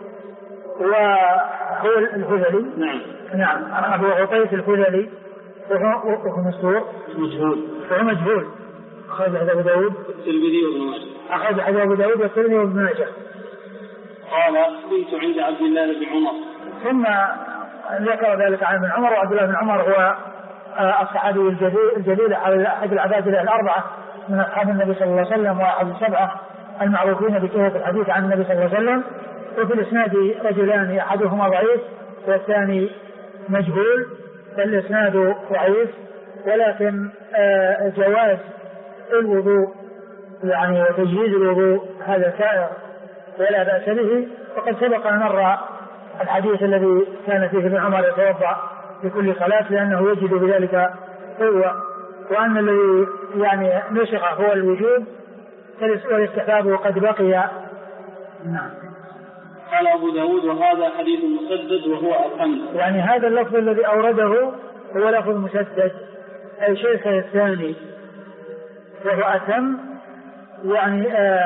وهو الهذلي نعم أبو غطيف الهذلي وهو مجهول أخرج أبو داود الترمذي وابن ماجه أخرج أبو داود والترمذي وابن ماجه. قال كنت عند عبد الله بن عمر ثم ذكر ذلك عن ابن عمر، وعبد الله بن عمر هو الصحابي الجليل أحد العباد الأربعة من أصحاب النبي صلى الله عليه وسلم وأحد السبعة المعروفين بكثرة الحديث عن النبي صلى الله عليه وسلم، وفي الإسناد رجلان أحدهما ضعيف والثاني مجهول، فالإسناد ضعيف، ولكن جواز الوضوء يعني وتجهيز الوضوء هذا سائر ولا بأس به، وقد سبق أن مر الحديث الذي كان فيه ابن عمر يتوضأ لكل صلاة لأنه يجد بذلك قوة، وأن الذي يعني نشق هو الوجوب والاستحباب وقد بقي. نعم. قال أبو داود وهذا حديث مسدد وهو أتم، يعني هذا اللفظ الذي أورده هو لفظ مسدد أي شيخه الثاني وهو أتم، يعني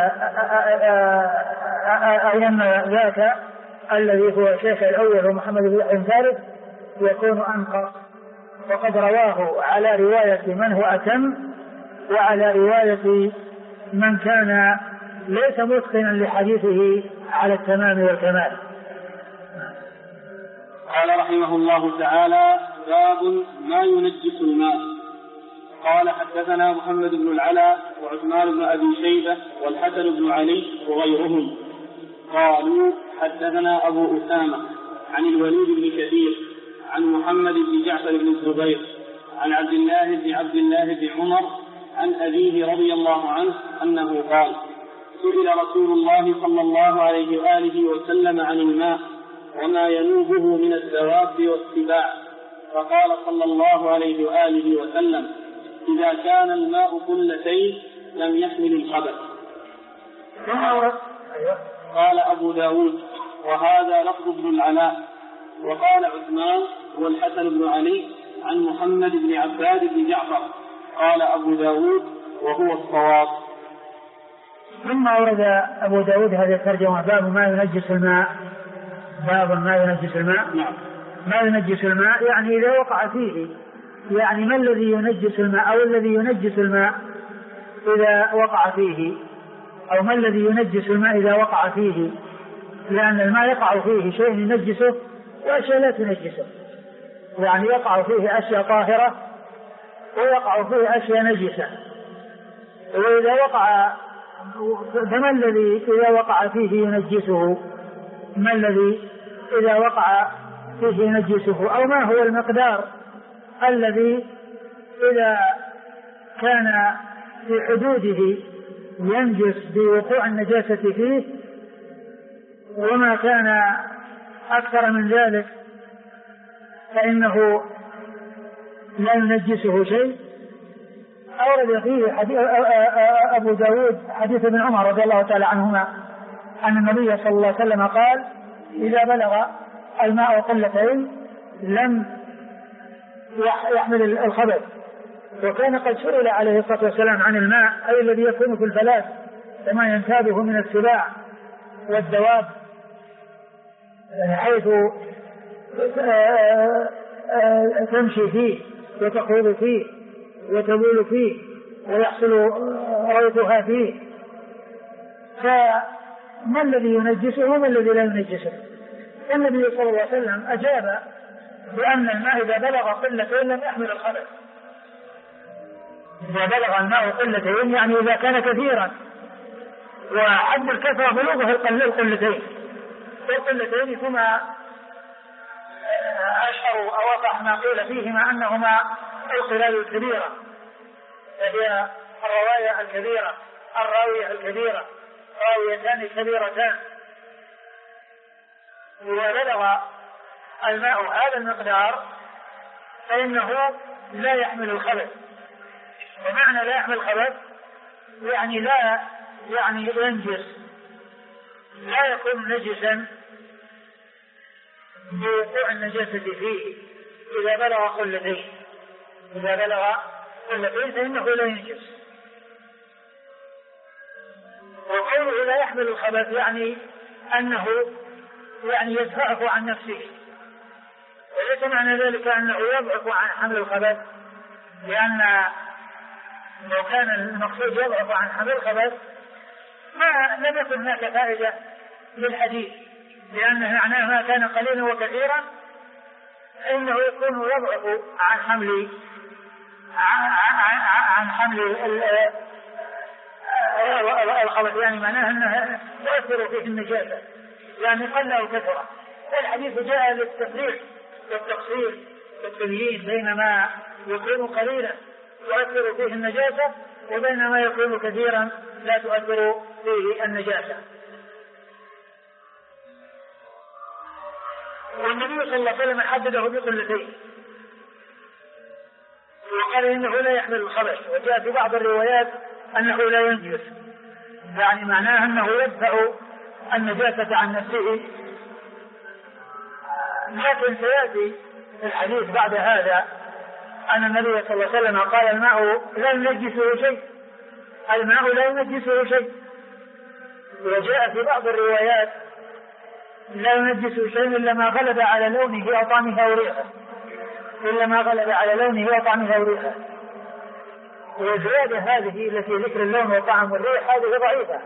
أي أن ذاك الذي هو شيخ الأول ومحمد بن يحيى فارس يكون أنقص، وقد رواه على رواية من هو أتم وعلى رواية من كان ليس متقنا لحديثه على التمام والكمال. قال رحمه الله تعالى: باب ما ينجس الماء. قال: حدثنا محمد بن العلاء وعثمان بن أبي شيبة والحسن بن علي وغيرهم قالوا: حدثنا أبو أسامة عن الوليد بن كثير عن محمد بن جعفر بن الزبير عن عبد الله بن عمر عن أبيه رضي الله عنه أنه قال: سئل رسول الله صلى الله عليه وآله وسلم عن الماء وما ينوبه من الدواب والسباع، فقال صلى الله عليه وآله وسلم: إذا كان الماء قلتين لم يحمل الخبث. قال أبو داود: وهذا لفظ ابن العلاء. وقال عثمان والحسن بن علي عن محمد بن عباد بن جعفر. قال أبو داود: وهو الصواب. ثم ورد أبو داود هذه الترجمة: باب ما ينجس الماء. باب ما ينجس الماء. نعم. ما ينجس الماء يعني إذا وقع فيه، يعني ما الذي ينجس الماء أو الذي ينجس الماء إذا وقع فيه، أو ما الذي ينجس الماء إذا وقع فيه، لأن الماء يقع فيه شيء ينجسه وأشياء لا تنجسه، يعني يقع فيه أشياء طاهرة ويقع فيه أشياء نجسة. وإذا وقع فما الذي إذا وقع فيه ينجسه؟ ما الذي إذا وقع فيه ينجسه، أو ما هو المقدار الذي إذا كان في حدوده ينجس بوقوع النجاسة فيه، وما كان أكثر من ذلك فإنه لا ينجسه شيء. أورد فيه حديث أبو داود حديث ابن عمر رضي الله تعالى عنهما أن النبي صلى الله عليه وسلم قال: إذا بلغ الماء قلتين لم يحمل الخبث. وكان قد سئل عليه الصلاة والسلام عن الماء أي الذي يكون في الفلاة وما ينتابه من السباع والدواب، حيث تمشي فيه وتخوض فيه وتبول فيه ويحصل روثها فيه، فما الذي ينجسه وما الذي لا ينجسه؟ النبي صلى الله عليه وسلم أجاب بأن الماء إذا بلغ قلتين لم يحمل الخبث. إذا بلغ الماء قلتين يعني إذا كان كثيرا، وحد الكثرة بلوغه القلتين، والقلتين ثم أشهر أو أصح ما قيل فيهما أنهما القلال الكبيرة، فهي الرواية الكبيرة، الراوية الكبيرة، راويتان كبيرتان. إذا بلغ الماء هذا المقدار فإنه لا يحمل الخبث. ومعنى لا يحمل الخبث يعني لا ينجس، لا يكون نجسا بوقوع النجاسة فيه إذا بلغ قلتين. إذا بلغ قلتين فإنه لا ينجس. وقوله لا يحمل الخبث يعني أنه يدفعه عن نفسه، وليس معنى ذلك أنه يضعف عن حمل الخبث، لأن لو كان المقصود يضعف عن حمل الخبث ما لم يكن هناك فائدة للحديث، لأنه معناه ما كان قليلا وكثيرا إنه يكون يضعف عن حمل الخبث، يعني معناه أنه يؤثر فيه النجاسة، يعني قل أو كثر. والحديث جاء للتفريق والتقصير والتبيين بين ما يكون قليلا يؤثر فيه النجاسة وبين ما يكون كثيرا لا تؤثر فيه النجاسة. والنبي صلى الله عليه وسلم حدده بقلتين وقال إنه لا يحمل الخبث، وجاء في بعض الروايات أنه لا ينجس، يعني معناه أنه يدفع النجاسة عن نفسه. لكن سيأتي الحديث بعد هذا أن النبي صلى الله عليه وسلم قال: الماء لا ينجسه شيء، الماء لا ينجسه شيء. وجاء في بعض الروايات: لا ينجسه شيء إلا ما غلب على لونه أو طعمه أو ريحه، إلا ما غلب على لونه أو طعمه أو ريحه. والزيادة هذه التي ذكر اللون والطعم والريح هذه ضعيفة،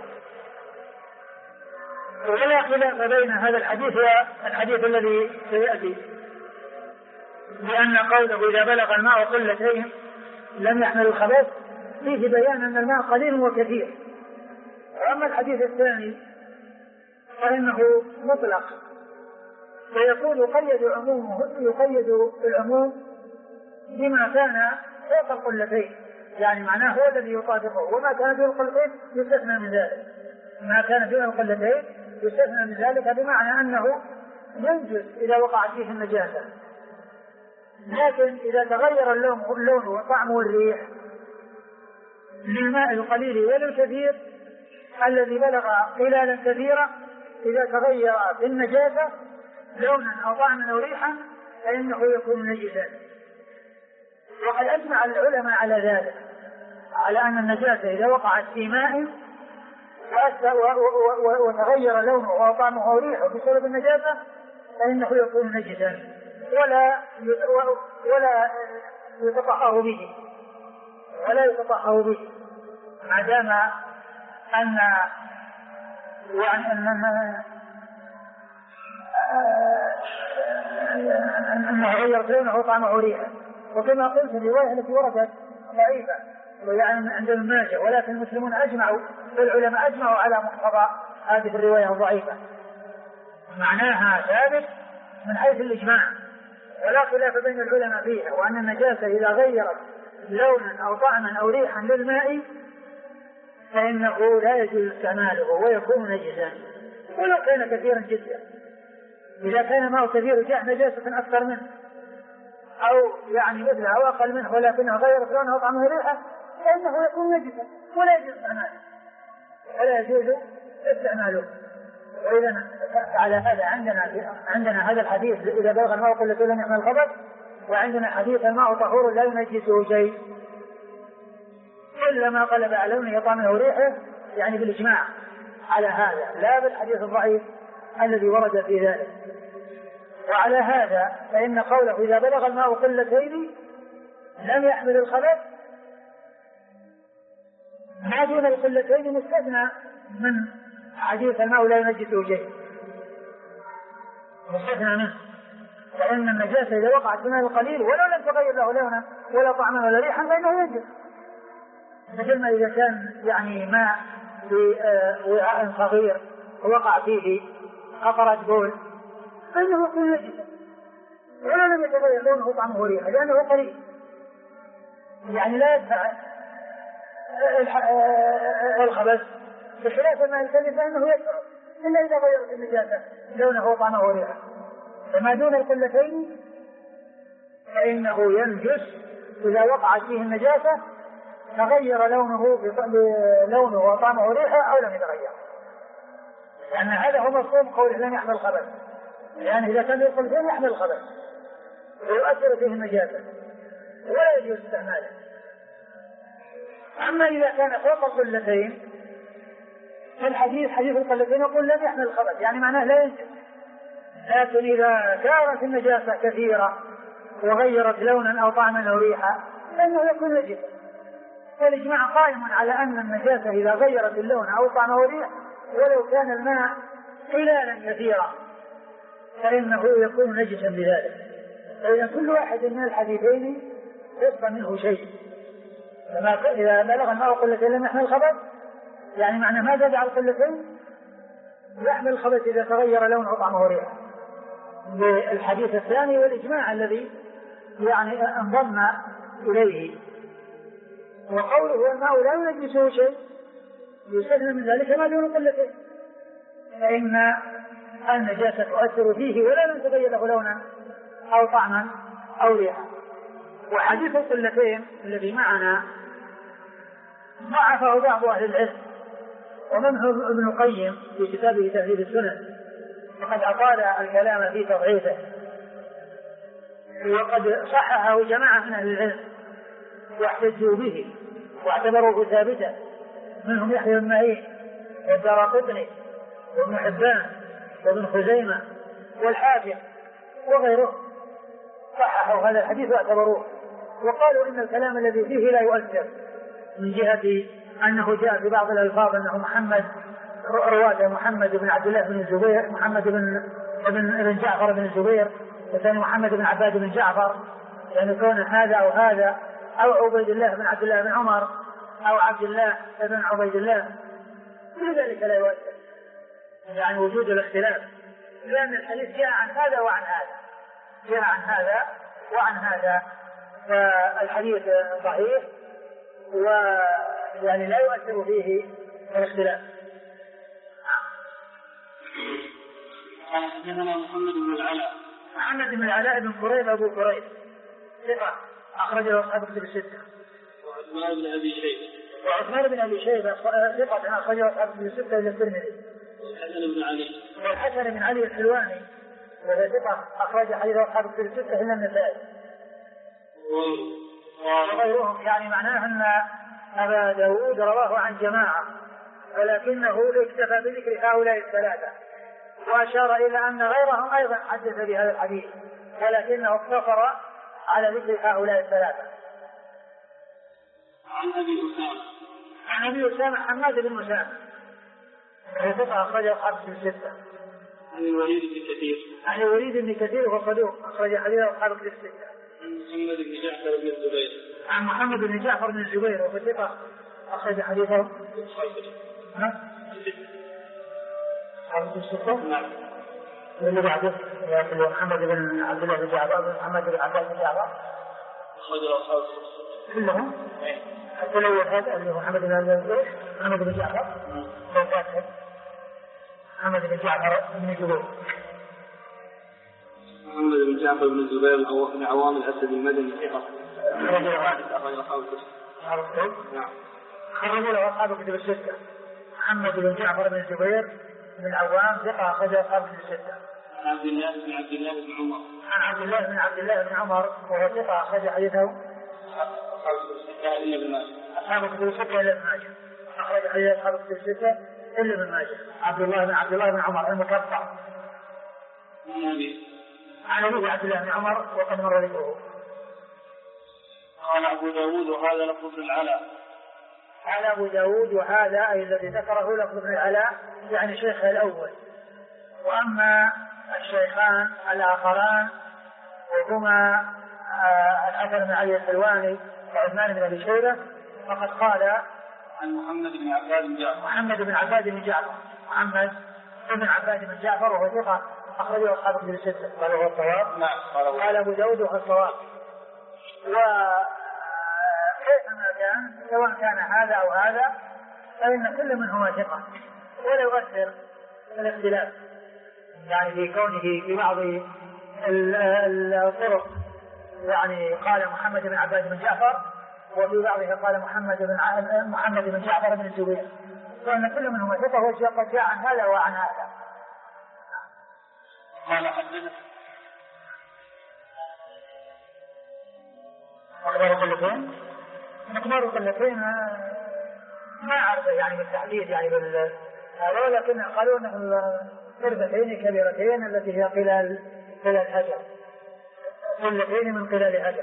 ولا خلاف بين هذا الحديث والحديث الذي سيأتي، لأن قوله إذا بلغ الماء قلتين لم يحمل الخبث فيه بيان أن الماء قليل وكثير. وأما الحديث الثاني فإنه مطلق، فيقول يقيد العموم بما كان فوق القلتين، يعني معناه هو الذي يطابقه، وما كان في القلتين يستثنى من ذلك، ما كان في القلتين يستثنى من ذلك، بمعنى أنه ينجس إذا وقعت فيه النجاسة. لكن إذا تغير اللون والطعم والريح للماء القليل والكثير الذي بلغ قلالا كثيرا، إذا تغير في النجاسة لونا أو طعما أو ريحا فإنه يكون نجسا. وقد أجمع العلماء على ذلك، على أن النجاسة إذا وقعت في ماء وتغير لونه وطعمه وريحه بسبب النجاسة فإنه يكون نجسا ولا يتطهر به، ما دام أنه غير لونه وطعمه وريحه. وكما قلت الرواية التي وردت ضعيفة ويعني عند ابن ماجه، ولكن المسلمون والعلماء أجمعوا على مقتضى هذه الرواية الضعيفة، معناها ثابت من حيث الإجماع، ولا خلاف بين العلماء فيها، وأن النجاسة إذا غيرت لونا أو طعما أو ريحا للماء فإنه لا يجوز استعماله ويكون نجسا ولو كان كثيرا جدا. إذا كان ماء كثير جاء نجاسة أكثر منه أو يعني مثله أو أقل منه ولكنه غيرت لونه وطعمه ريحه فإنه يكون نجسا ولا يجوز استعماله. وإذا على هذا عندنا هذا الحديث إذا بلغ الماء قلة لم يحمل الخبث، وعندنا حديث الماء طهور لا ينجسه شيء إلا ما قلب على لونه طعمه وريحه، يعني بالإجماع على هذا لا بالحديث الضعيف الذي ورد في ذلك. وعلى هذا فإن قوله إذا بلغ الماء قلتين لم يحمل الخبث ما دون القلتين مستثنى من حديث الماء لا ينجسه شيء، مستثنى منه، فإن النجاسة إذا وقعت في الماء القليل ولو لم تغير له لونه ولا طعما ولا ريحا فإنه ينجس، مثل ما إذا كان يعني ماء في وعاء صغير ووقع فيه قطرة بول فإنه يكون نجسا ولو لم يتغير لونه وطعمه وريحه لأنه قليل، يعني لا يدفع الخبث، بخلاف الماء الكثير فإنه يشرب إلا إذا غيرت النجاسة لونه وطعمه وريحه. فما دون القلتين فإنه ينجس إذا وقعت فيه النجاسة تغير لونه وطعمه وريحه أو لم يتغير، لأن هذا هو مفهوم قوله لم يحمل الخبث، لأن إذا كان القلتين يحمل الخبث ويؤثر فيه النجاسة ولا يجوز استعماله. أما إذا كان فوق القلتين فالحديث حديث القلتين يقول لم يحمل الخبث، يعني معناه لا ينجس، لكن إذا كانت النجاسة كثيرة وغيرت لونا أو طعما أو ريحا فإنه يكون نجسا. والإجماع قائم على أن النجاسة إذا غيرت اللون أو طعمه أو ريحه ولو كان الماء قلالا كثيرا فإنه يكون نجسا بذلك. فإذا كل واحد من الحديثين يصدر منه شيء، إذا بلغ الماء قلتين لم يحمل الخبث يعني معنى ما زاد على القلتين يحمل الخبث إذا تغير لونه وطعمه وريحه، بالحديث الثاني والإجماع الذي يعني انضم إليه. وقوله الماء لا ينجسه شيء يستثنى من ذلك ما دون قلتين، فإن النجاسة تؤثر فيه ولا لم تغير له لونا أو طعما أو ريحا. وحديث القلتين الذي معنا ضعفه بعض أهل العلم، ومنه ابن القيم في كتابه تهذيب السنن وقد أطال الكلام في تضعيفه، وقد صححه جماعة من أهل العلم واحتجوا به واعتبروه ثابتا، منهم يحيى بن معين والدارقطني وابن حبان وابن خزيمة والحاكم وغيره صححوا هذا الحديث واعتبروه، وقالوا إن الكلام الذي فيه لا يؤثر من جهة أنه جاء في بعض الألفاظ أنه محمد رواته محمد بن عبد الله بن الزبير، محمد بن جعفر بن الزبير، وثاني محمد بن عباد بن جعفر، يعني كون هذا أو هذا أو عبيد الله بن عبد الله بن عمر أو عبد الله بن عبيد الله، لذلك لا يؤثر يعني وجود الاختلاف، لأن الحديث جاء عن هذا وعن هذا، جاء عن هذا وعن هذا، فالحديث صحيح ويعني لا يؤثر فيه الاختلاف. حدثنا محمد بن العلاء بن قريب أبو قريب ثقة أخرجه أصحاب الكتب الستة. وعثمان بن أبي شيبة ثقة أخرجه أصحاب الكتب الستة إلى الترمذي. والحسن بن علي الحلواني وهو ثقة أخرج حديث أصحاب الكتب الستة إلا النسائي وغيرهم، يعني معناه أن أبا داود رواه عن جماعة ولكنه اكتفى بذكر هؤلاء الثلاثة، وأشار إلى أن غيرهم أيضا حدث بهذا الحديث ولكنه اقتصر على ذكر هؤلاء الثلاثة. عن أبي أسامة حماد بن مسامة ثقة أخرجه أصحاب الستة. عن الوليد بن كثير. عن الوليد بن كثير وهو صدوق أخرج حديثه أصحاب الستة. عن محمد بن جعفر بن الزبير وهو ثقة أخرج حديثه أصحاب الستة. اللي بعده يقول محمد بن عبد الله بن جعفر، محمد بن عباس بن جعفر كلهم حتى لو هذا اللي هو محمد بن جعفر محمد بن جعفر بن زبير. محمد بن جعفر بن الزبير من عوام الأسد المدني ثقة. نعم. خرجوا له أصحاب كتب الستة. محمد بن جعفر بن الزبير من عوام ثقة أخرج أصحاب كتب الستة. عن عبد الله بن عمر. عن عبد الله بن عمر وهو ثقة أخرج حديثه أصحاب كتب الستة إلا ابن ماجه. أخرج حديث أصحاب كتب الستة إلا ابن ماجه. عبد الله بن عمر المكفر. عن أبي عبد الله بن عمر وقد مر ذكره. قال أبو داود وهذا لفظ العلاء. قال أبو داود وهذا أي الذي ذكره لفظ ابن العلاء يعني شيخه الأول. وأما الشيخان الآخران وهما الحسن بن علي الحلواني وعثمان بن أبي شيبة فقد قال عن محمد بن عباد بن جعفر وهو ثقة أخرجه أصحاب كتب الستة. قال هو الصواب. نعم. قال أبو داود وهو الصواب. وكيفما كان سواء كان هذا أو هذا فإن كل منهما ثقة ولا يؤثر الاختلاف يعني في كونه في بعض الطرق يعني قال محمد بن عباد بن جعفر وفي بعضها قال محمد بن جعفر بن الزبير فإن كل منهما ثقة وقد جاء عن هذا وعن هذا. قال حدثنا مقدار قلتين ما أعرف يعني بالتحديد يعني ولكن قالوا أنه قربتين كبيرتين التي هي قلال حجر قلتين من قلال حجر.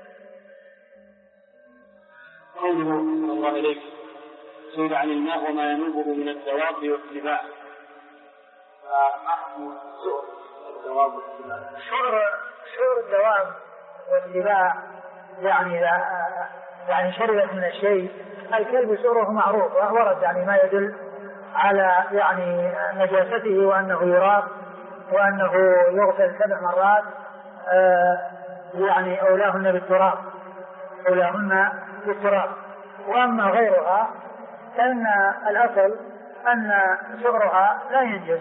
قوله صلى الله عليه سئل عن الماء وما ينوبه من الدواب والسباع. فمحو سؤر الدواب والسباع. سؤر الدواب والسباع يعني شربت من الشيء. الكلب سؤره معروف ورد يعني ما يدل على يعني نجاسته وأنه يراق وأنه يغسل 7 مرات يعني أولاهن بالتراب. وأما غيرها فإن الأصل أن سؤرها لا ينجس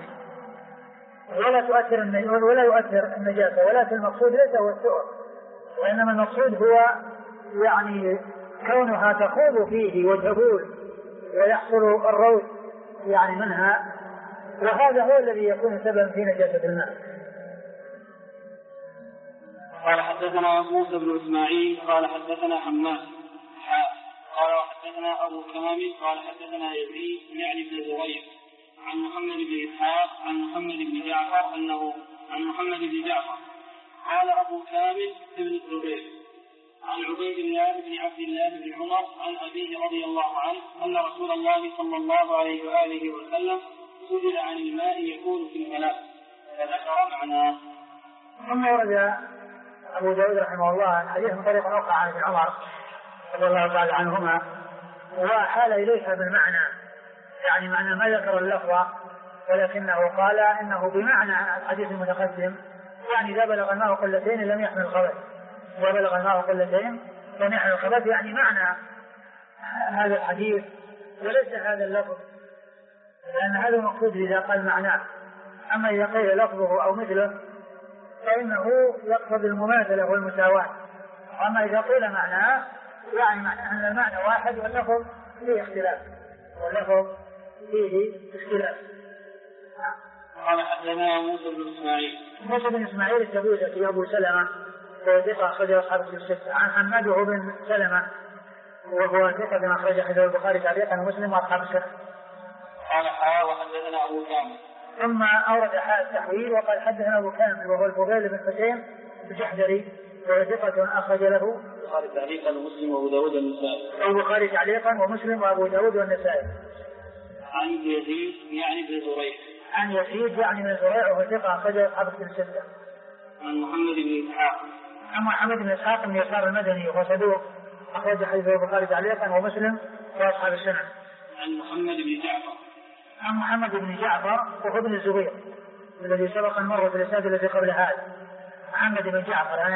ولا يؤثر النجاسة ولكن المقصود ليس هو السؤر وإنما المقصود هو يعني كونها تخوض فيه وتبول ويحصل الروث يعني منها وهذا هو الذي يكون سببا في نجاسة الماء. قال حدثنا موسى بن إسماعيل قال حدثنا حماد قال حدثنا أبو كامل قال حدثنا يزيد يعني بن زريع عن محمد بن إسحاق عن محمد بن جعفر أنه عن محمد بن جعفر قال أبو كامل بن الزبير عن عبيد الله بن عبد الله بن عمر عن أبيه رضي الله عنه أن رسول الله صلى الله عليه وآله وسلم سئل عن الماء يكون في الملاء فذكر معناه. ثم ورد أبو داود رحمه الله الحديث من طريق أخرى عن ابن عمر رضي الله تعالى عنهما وحال إليها بالمعنى يعني معنى ما ذكر اللفظ ولكنه قال إنه بمعنى الحديث المتقدم يعني إذا بلغ الماء قلتين لم يحمل الخبث وبلغ الماء قلتين لم يحمل الخبث يعني معنى هذا الحديث وليس هذا اللفظ لأن هذا المقصود إذا قال معناه. أما إذا قيل لفظه أو مثله فإنه يقصد المماثلة والمساواة. أما إذا قيل معناه يعني معناه أن المعنى واحد واللفظ فيه اختلاف قال حدثنا موسى بن إسماعيل التبوذكي أبو سلمة وهو ثقة أخرج أصحاب كتب الستة. عن حماد بن سلمة وهو ثقة أخرج حديث البخاري تعليقا ومسلم وأصحاب الستة. قال وحدثنا أبو كامل ثم أورد حال التحويل وقال حدثنا أبو كامل وهو الفضيل بن حسين الجحدري وهو ثقة أخرج له البخاري تعليقا ومسلم وأبو داود والنسائي. البخاري تعليقا ومسلم وأبو داود والنسائي. عن يزيد يعني بن زريع وهو ثقة أخرج أصحاب كتب الستة. عن محمد بن إسحاق بن يسار المدني وهو صدوق أخرج حديث البخاري تعليقا ومسلم وأصحاب السنن. عن محمد بن جعفر وهو ابن الزبير الذي سبق أن مر في الإسناد الذي قبل هذا، محمد بن جعفر، يعني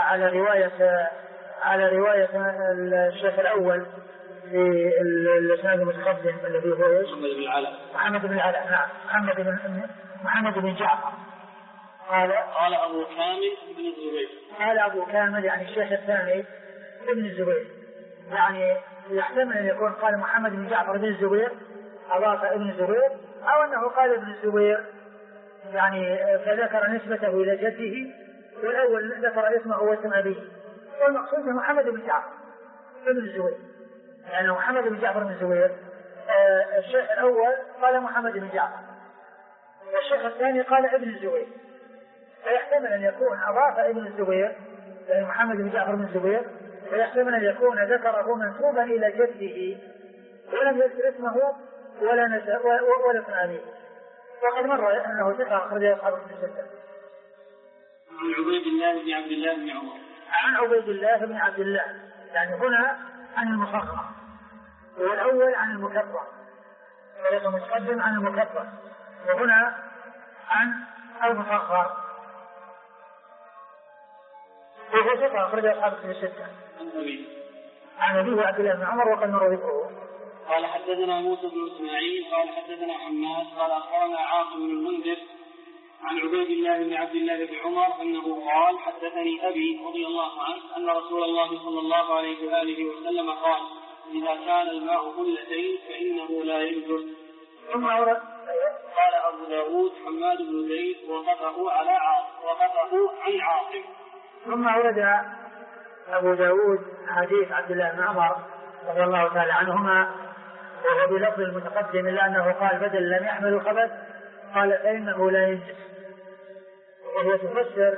على رواية الشيخ الأول في الإسناد المتقدم الذي هو محمد بن العلاء. نعم، محمد بن جعفر. قال أبو كامل بن الزبير. قال أبو كامل يعني الشيخ الثاني بن الزبير، يعني يحتمل أن يكون قال محمد بن جعفر بن الزبير أضاف ابن الزبير، أو أنه قال ابن الزبير يعني فذكر نسبته إلى جده، والأول ذكر اسمه واسم أبيه، والمقصود محمد بن جعفر بن الزبير، يعني محمد بن جعفر بن الزبير. الشيخ الأول قال محمد بن جعفر، والشيخ الثاني قال ابن الزبير، فيحتمل أن يكون أضاف ابن الزبير يعني محمد بن جعفر بن الزبير، ويحتمل أن يكون ذكره منسوبا إلى جده ولم يذكر اسمه ولا اسم أبيه. وقد مر أنه ثقة أخرجه أصحاب الكتب الستة. عن عبيد الله بن عبد الله بن عمر. عن عبيد الله بن عبد الله، يعني هنا عن المصغر، والأول عن المكبر، وليس متقدم عن المكبر، وهنا عن المصغر. وهو ثقة أخرجه أصحاب الكتب الستة. عن أبيه عبد الله بن عمر وقد مر ذكره. قال حدثنا موسى بن اسماعيل قال حدثنا حماد قال اخبرنا عاصم بن المنذر عن عبيد الله بن عبد الله بن عمر انه قال حدثني ابي رضي الله عنه ان رسول الله صلى الله عليه واله وسلم قال اذا كان الماء قلتين فانه لا ينجس. ثم أورد قال ابو داود حماد بن زيد وقفه عن عاصم. ثم أورد أبو داود حديث عبد الله بن عمر رضي الله تعالى عنهما، وهو بلفظ المتقدم، إلا أنه قال بدل لم يحمل خبث قال فإنه لا ينجس، وهو تفسر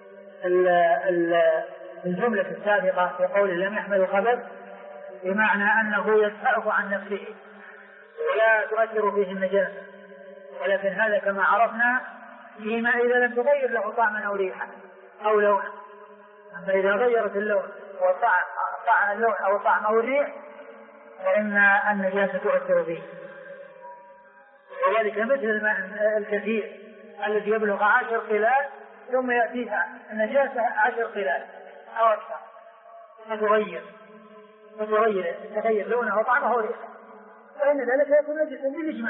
الجملة السابقة في قول لم يحمل خبث بمعنى أنه يدفعه عن نفسه ولا تؤثر فيه النجاسة، ولكن هذا كما عرفنا فيما إذا لم تغير له طعما أو ريحا أو لونا. أما إذا غيرت اللون وطعم اللون أو طعم أو الريح فإن النجاسة تؤثر فيه. وذلك مثل الماء الكثير الذي يبلغ 10 قلال ثم يأتيها النجاسة 10 قلال أو أكثر فتغير لونه وطعمه وريحه، فإن ذلك يكون نجسا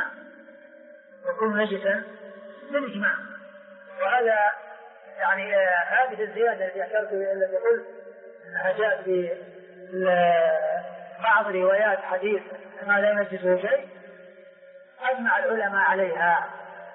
بالإجماع. وهذا يعني هذه الزيادة التي أشرت التي قلت أنها جاءت في بعض روايات حديث ما لا ينجسه شيء أجمع العلماء عليها،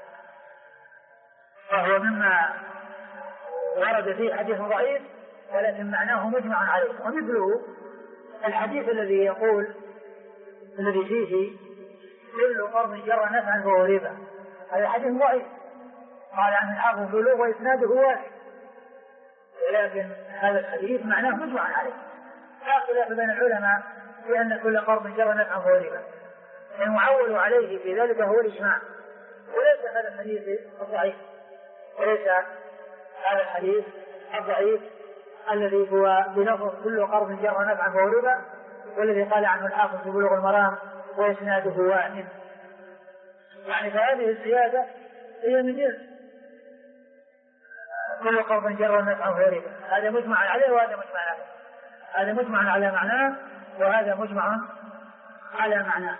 وهو مما ورد فيه حديث ضعيف ولكن معناه مجمع عليه. ومثله الحديث الذي يقول الذي فيه كل قرن جرى نفعا فهو ربا، هذا حديث ضعيف قال عن الحافظ بلوغ وإسناده واحد، ولكن هذا الحديث معناه مجمع عليه، لا خلاف بين العلماء في أن كل قرن جرى نفعا فهو ربا، المعول عليه في ذلك هو الإجماع، وليس هذا الحديث الضعيف الذي هو بلفظ كل قرن جرى نفعا فهو ربا، والذي قال عنه الحافظ في بلوغ المرام وإسناده واحد. يعني فهذه الزيادة هي من جنس كل قرن جرى نفعا فهو ربا، هذا مجمع عليه وهذا مجمع عليه، هذا مجمع على معناه وهذا مجمع على معناه.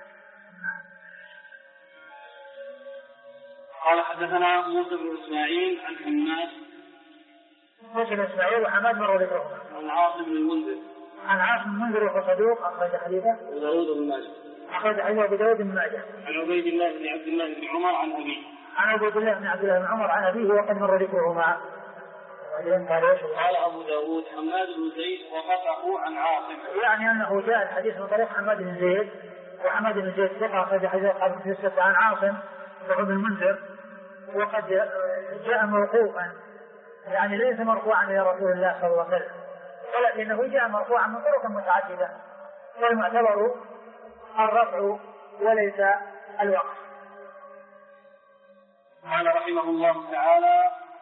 قال حدثنا موسى بن اسماعيل عن حماد موسى بن اسماعيل وحماد مر ذكرهما عن عاصم بن المنذر عن عاصم بن المنذر وهو صدوق أخرج حديثه وداود بن ماجه أخرج حديثه أبو داود بن ماجه. عن عبيد الله بن عبد الله بن عمر عن أبيه عن عبيد الله بن عبد الله بن عمر عن أبيه وقد مر ذكرهما. قال أبو داود حماد بن زيد وقطعه عن عاصم، يعني أنه جاء الحديث من طريق حماد بن زيد، وحماد بن زيد ثقة أخرج حديث أصحاب الكتب الستة عن عاصم وابن المنذر، وقد جاء موقوفا يعني ليس مرفوعا إلى رسول الله صلى الله عليه وسلم، ولكنه جاء مرفوعا من طرق متعددة، والمعتبر الرفع وليس الوقف. قال رحمه الله تعالى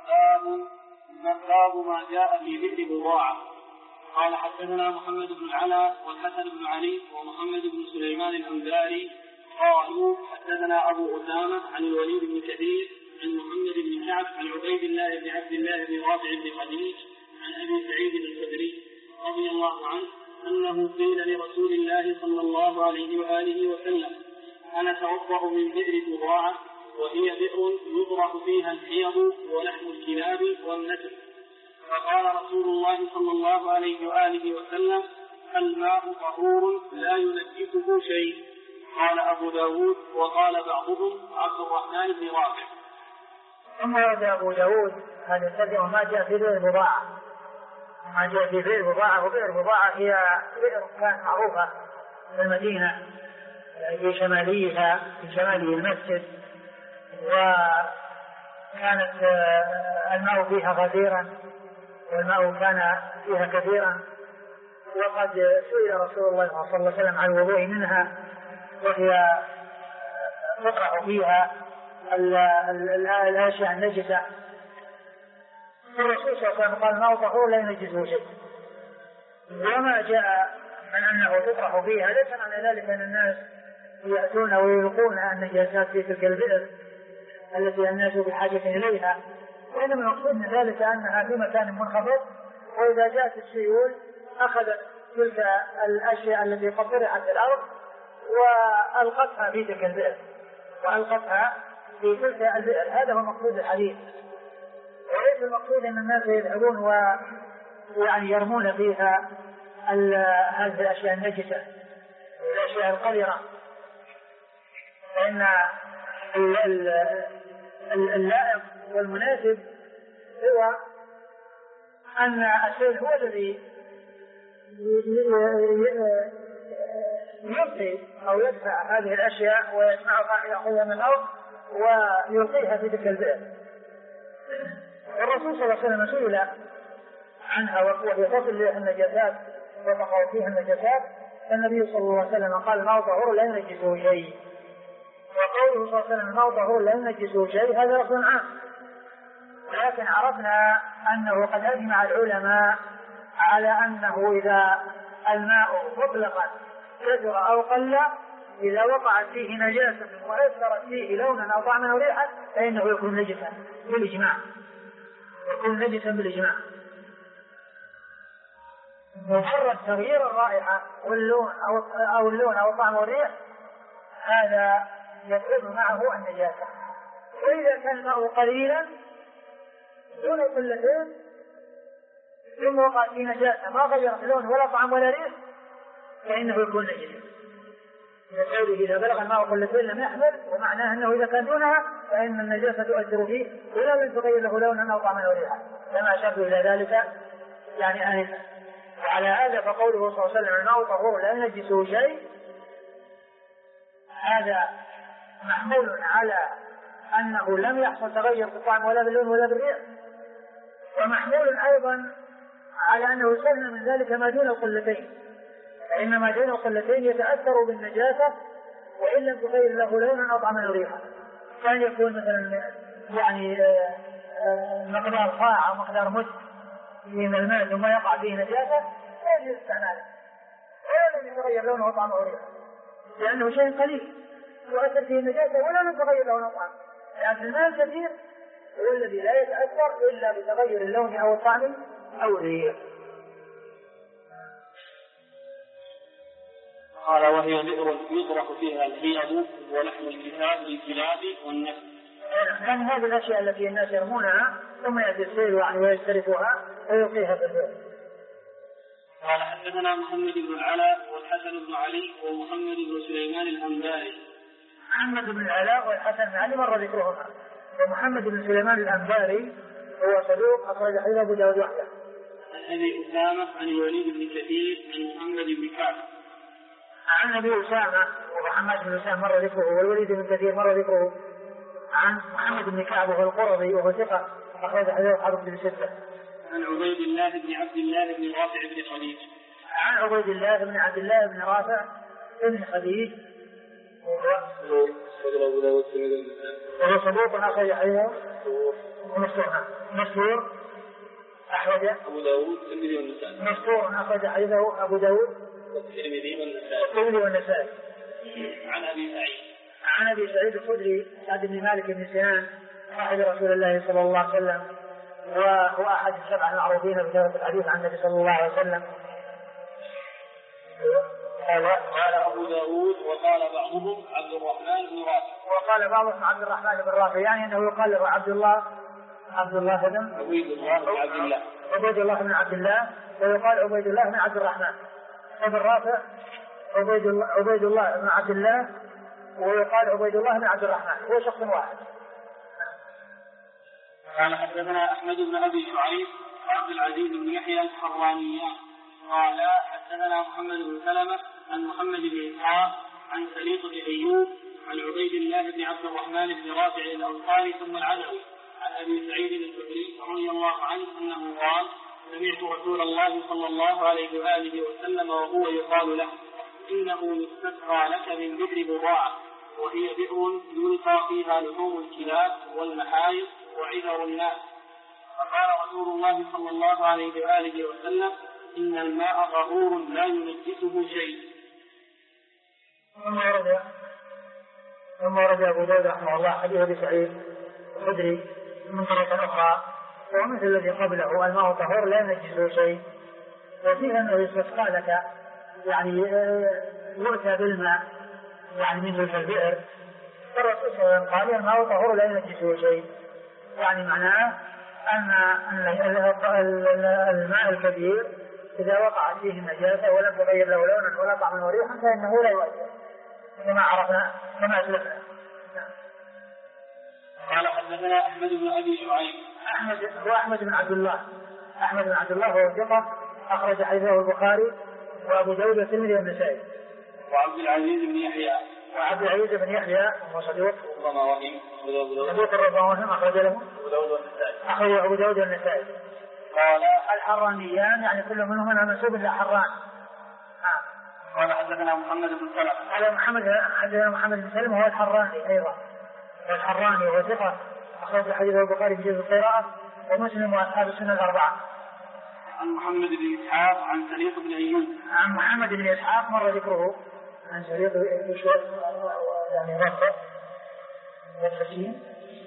باب ما جاء في ذكر بضاعة. قال حدثنا محمد بن العلاء والحسن بن علي ومحمد بن سليمان الأنباري قالوا حدثنا أبو أسامة عن الوليد بن كثير عن محمد بن كعب عن عبيد الله بن عبد الله بن رافع بن خديج عن أبي سعيد الخدري رضي الله عنه أنه قيل لرسول الله صلى الله عليه وآله وسلم: أنا أتوضأ من بئر بضاعة وهي بئر يطرح فيها الحيض ولحم الكلاب والنسل. فقال رسول الله صلى الله عليه وآله وسلم: الماء طهور لا ينجسه شيء. قال أبو داود وقال بعضهم عبد الرحمن بن رافع. ثم ورد أبو داود هذا الترجمة ما جاء في بئر بضاعة. ما جاء في بئر بضاعة، وبئر بضاعة هي بئر كانت معروفة في المدينة في شماليها في شمال المسجد، وكانت الماء فيها غزيرا والماء كان فيها كثيرا، وقد سئل رسول الله صلى الله عليه وسلم عن الوضوء منها، وهي تطرح فيها الأشياء النجسة. الرسول صلى الله عليه وسلم قال: الماء طهور لا ينجسه شيء. وما جاء من أنه تطرح فيها ليس معنى ذلك أن الناس يأتون ويلقون النجاسات في تلك البئر التي الناس بحاجة إليها، وإنما المقصود من ذلك أنها في مكان منخفض، وإذا جاءت السيول أخذت تلك الأشياء التي قد طرحت في الأرض وألقتها في تلك البئر هذا هو مقصود الحديث، وليس المقصود أن الناس يذهبون ويعني يرمون فيها هذه الأشياء النجسة والأشياء القذرة. فإن اللائق والمناسب هو أن الشيء هو الذي يلقي أو يدفع هذه الأشياء ويجمعها يأخذها من الأرض ويلقيها في تلك البئر. الرسول صلى الله عليه وسلم سئل عنها وهي تصل النجاسات وتقع فيها النجاسات، فالنبي صلى الله عليه وسلم قال: الماء طهور لا ينجسه شيء. وقوله صلى الله عليه وسلم: الماء طهور لا ينجسه شيء، هذا لفظ عام، ولكن عرفنا أنه قد أجمع العلماء على أنه إذا الماء مطلقا كثر أو قل، إذا وقعت فيه نجاسة وأثرت فيه لونا أو طعما أو ريحا فإنه يكون نجسا بالإجماع. مجرد تغيير الرائحة واللون أو اللون أو الطعم والريح هذا يدخل معه النجاسة. وإذا كان الماء قليلا دون قلتين ثم وقعت فيه نجاسة ما غيرت لون ولا طعم ولا ريح فإنه يكون نجسا. لقوله: إذا بلغ الماء قلتين لم يحمل، ومعناه أنه إذا كان دونها فإن النجاسة تؤثر فيه ولا لم تغير له لونا أو طعما أو ريحا، كما أشرت إلى ذلك يعني آنفا. وعلى هذا فقوله صلى الله عليه وسلم: الماء طهور لا ينجسه شيء، هذا محمول على أنه لم يحصل تغير في الطعم ولا باللون ولا بالريح، ومحمول أيضا على أنه سلم من ذلك ما دون القلتين، فإن ما دون القلتين يتأثر بالنجاسة وإن لم تغير له لونا أو طعما أو ريحا. كان يكون مثلا يعني مقدار صاع أو مقدار مد من الماء ثم يقع فيه نجاسة لا يجوز استعماله ولا لم يتغير لونه وطعمه وريحه، لأنه شيء قليل يؤثر فيه النجاسة ولا لم يتغير لونه وطعمه. لأن الماء الكثير هو الذي لا يتأثر إلا بتغير اللون أو الطعم أو الريح. قال: وهي بئر يطرح فيها الحيض ولحم الكلاب والنسل. يعني هذه الأشياء التي الناس يرمونها ثم يأتي السيل ويسترفها ويلقيها في البئر. قال: حدثنا محمد بن العلاء والحسن بن علي ومحمد بن سليمان الأنباري. محمد بن العلاء والحسن بن علي مر ذكرهما، ومحمد بن سليمان الأنباري هو صدوق أخرج حديث أبو داود وحده. عن أبي أسامة عن الوليد بن كثير عن محمد بن كعب. عن أبي أسامة ومحمد بن أسامة مر ذكره، والوليد بن كثير مر ذكره. عن محمد بن كعب وهو القرظي وهو ثقة أخرج حديث أصحاب بن ستة. عن عبيد الله بن عبد الله بن رافع بن خديج. عن عبيد الله بن عبد الله بن رافع بن خديج وهو صدوق أخرج حديثه مشهور أخرج أبو داود الترمذي والنسائي. مشهور أخرج حديثه أبو داود الترمذي والنسائي. عن أبي سعيد عن أبي سعيد الخدري سعد بن مالك بن سنان صاحب رسول الله صلى الله عليه وسلم، وهو أحد السبع المعروفين بكثرة الحديث عن النبي صلى الله عليه وسلم. قال أبو داود وقال بعضهم عبد الرحمن بن رافع. وقال بعضهم عبد الرحمن بن رافع، يعني أنه يقال له عبد الله بن عبد الله، عبيد الله بن عبد الله، ويقال عبيد الله بن عبد الرحمن. ابن رافع عبيد الله بن عبد الله، ويقال عبيد الله بن عبد الرحمن، هو شخص واحد. قال حدثنا أحمد بن أبي شعيب وعبد العزيز بن يحيى الحرانيان قال حدثنا محمد بن سلمة عن محمد بن إسحاق عن سليط بن أيوب عن عبيد الله بن عبد الرحمن بن رافع الأنصاري ثم العدوي عن أبي سعيد الخدري رضي الله عنه أنه قال سمعت رسول الله صلى الله عليه وآله وسلم وهو يقال له إنه يستسقى لك من بئر بضاعة وهي بئر يلقى فيها لحوم الكلاب والمحايض وعذر الناس. فقال رسول الله صلى الله عليه وآله وسلم إن الماء طهور لا ينجسه شيء. ثم ورد أبو داود رحمه الله حديث أبي سعيد الخدري من طريقة أخرى ومثل الذي قبله الماء طهور لا ينجسه شيء، وفيه أنه يستسقى لك يعني يؤتى بالماء يعني منه في البئر، فالرسول صلى الله عليه وسلم قال الماء طهور لا ينجسه شيء، يعني معناه أن الماء الكبير إذا وقعت فيه النجاسة ولم تغير له لونا ولا طعما وريحا فإنه لا يؤثر كما عرفنا كما أسلفنا. قال حدثنا أحمد بن أبي شعيب. أحمد بن عبد الله هو ثقة أخرج حديثه البخاري وأبو داود والترمذي والنسائي. وعبد العزيز بن يحيى هو صديق ربما وهم أخرج له أبو داود والنسائي. قال الحرانيان يعني كل منهما منسوب إلى حران. قال حدثنا محمد بن سلمة. حدثنا محمد بن سلمة هو الحراني أيضا، والحراني هو ثقة أخرج حديث البخاري في جزء القراءة ومسلم وأصحاب السنة الأربعة. عن محمد بن إسحاق عن سليط بن أيوب. عن محمد بن إسحاق مر ذكره عن سليط يعني رفع والحسين.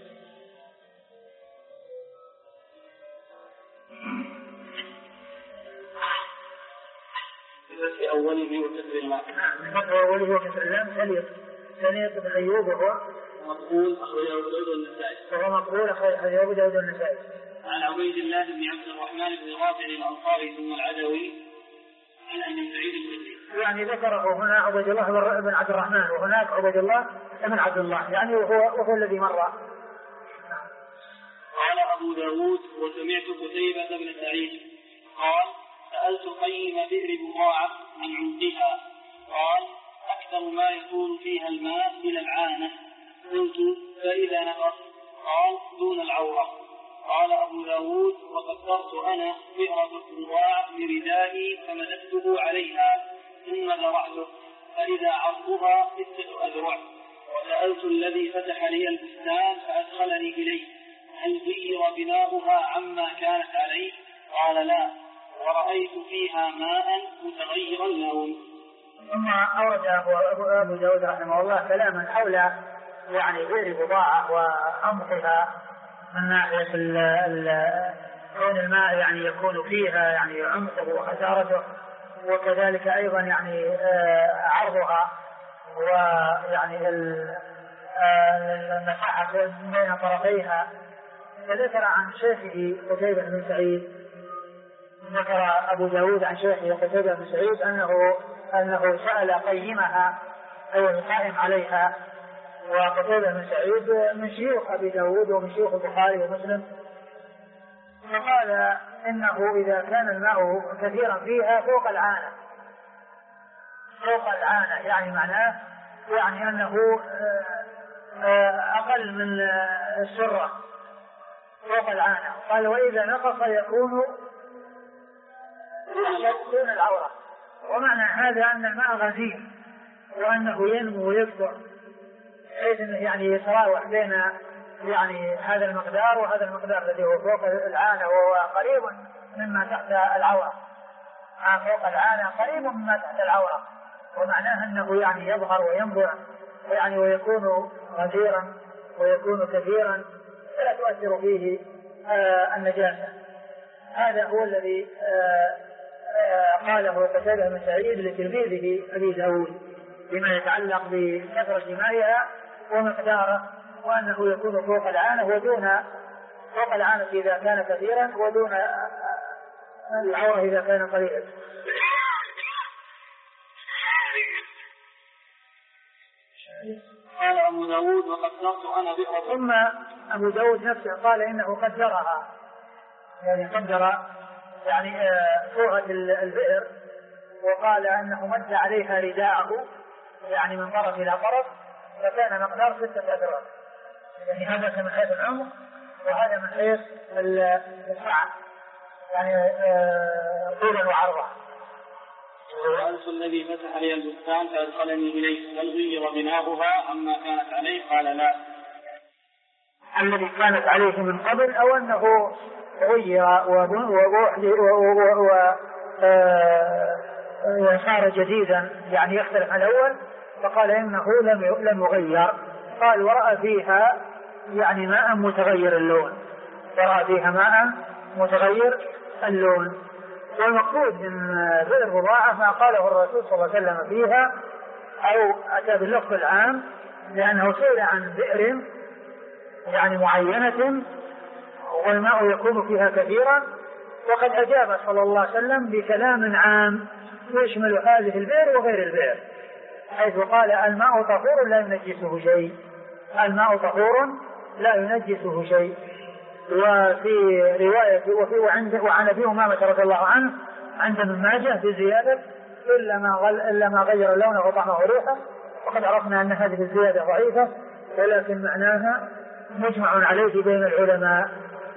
في أوله وكسر الماء. أوله وكسر اللام سليط بن أيوب وهو مقبول أخرجه أبو داود والنسائي. وهو مقبول أخرجه أبو داود والنسائي. عن عبيد الله بن عبد الرحمن بن رافع الأنصاري ثم العدوي عن أبي سعيد الخدري. يعني ذكره هنا عبيد الله بن عبد الرحمن وهناك عبيد الله بن عبد الله، يعني وهو الذي مر. قال أبو داود وسمعت قتيبة بن سعيد قال سألت قيم بئر بضاعة عن عمقها قال أكثر ما يكون فيها الماء إلى العانة. قلت فإذا نقص قال دون العورة. قال أبو داود وقدرت أنا بئر بضاعة بردائي فمددته عليها ثم ذرعته فإذا عرضها 6 أذرع. وسألت الذي فتح لي البستان فأدخلني إليه هل غير بناؤها عما كانت عليه؟ قال لا، ورأيت فيها ماء متغير اللون. ثم أورد أبو داود رحمه الله كلاما حول يعني بئر بضاعة وعمقها من ناحية كون الماء يعني يكون فيها يعني عمقه وخسارته، وكذلك أيضا يعني عرضها ويعني المساحة بين طرفيها. فذكر عن شيخه قتيبة بن سعيد، ذكر أبو داود عن شيخه قتيبة بن سعيد أنه سأل قيمها أي القائم عليها، وقتيبة بن سعيد من شيوخ أبي داود ومن شيوخ البخاري ومسلم، فقال إنه إذا كان الماء كثيرا فيها فوق العانة يعني معناه يعني أنه أقل من السرة فوق العانة. قال وإذا نقص يكون دون العورة، ومعنى هذا أن الماء غزير وأنه ينمو ويكبر بحيث أنه يعني يتراوح بين يعني هذا المقدار وهذا المقدار الذي هو فوق العانة وهو قريب مما تحت العورة. فوق العانة قريب مما تحت العورة، ومعناه أنه يعني يظهر وينبع يعني ويكون غزيرا ويكون كثيرا ولا تؤثر فيه النجاسة. هذا هو الذي قاله قتادة بن سعيد لتلميذه أبي داود بما يتعلق بكثرة مائها ومقداره، وأنه يكون فوق العانة ودون فوق العانة إذا كان كثيرا ودون العورة إذا كان قليلا. قال أبو داود وقدرت أنا بئر. ثم أبو داود نفسه قال إنه قدرها، يعني قدر يعني فوهة البئر، وقال أنه مد عليها رداءه يعني من طرف إلى طرف، فكان مقدار 6 أذرع. يعني هذا من حيث العمق وهذا من حيث السعة، يعني طولا وعرضا. وأنس الذي فتح لي البستان فأدخلني إليه، هل غير بناؤها أما كانت عليه؟ قال لا. الذي كانت عليه من قبل أو أنه غير وصار جديدا يعني يختلف عن الأول، فقال إنه لم يغير. قال ورأى فيها يعني ماء متغير اللون، ورأى فيها ماء متغير اللون. والمقصود من بئر بضاعة ما قاله الرسول صلى الله عليه وسلم فيها، أو أتى باللفظ العام، لأنه سئل عن بئر يعني معينة والماء يكون فيها كثيرا، وقد أجاب صلى الله عليه وسلم بكلام عام يشمل هذه البئر وغير البئر، حيث قال الماء طهور لا ينجسه شيء، الماء طهور لا ينجسه شيء. وفي رواية وعن أبي أمامة رضي الله عنه عند ابن ماجه بزيادة إلا ما غير لونه وطعمه وريحه، وقد عرفنا أن هذه الزيادة ضعيفة ولكن معناها مجمع عليه بين العلماء.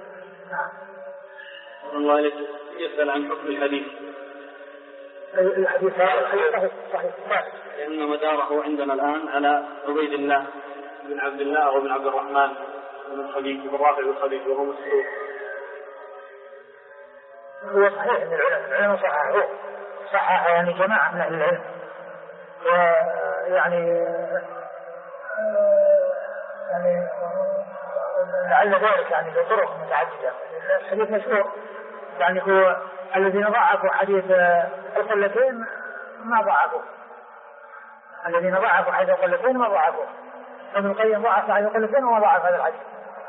الله يسأل عن حكم الحديث. الحديث صحيح لأن مداره عندنا الآن على عبيد الله بن عبد الله وابن عبد الرحمن بن خليج بن رافع بن خليج وهو مسعود. هو صحيح ان العلماء صححه يعني جماعة من أهل العلم، ويعني لعل ذلك يعني بطرق متعددة. الحديث مشهور، يعني هو الذين ضعفوا حديث القلتين ما ضعفوا، الذين ضعفوا حديث القلتين ما ضعفوا، ابن القيم ضعف حديث القلتين وما ضعف هذا الحديث.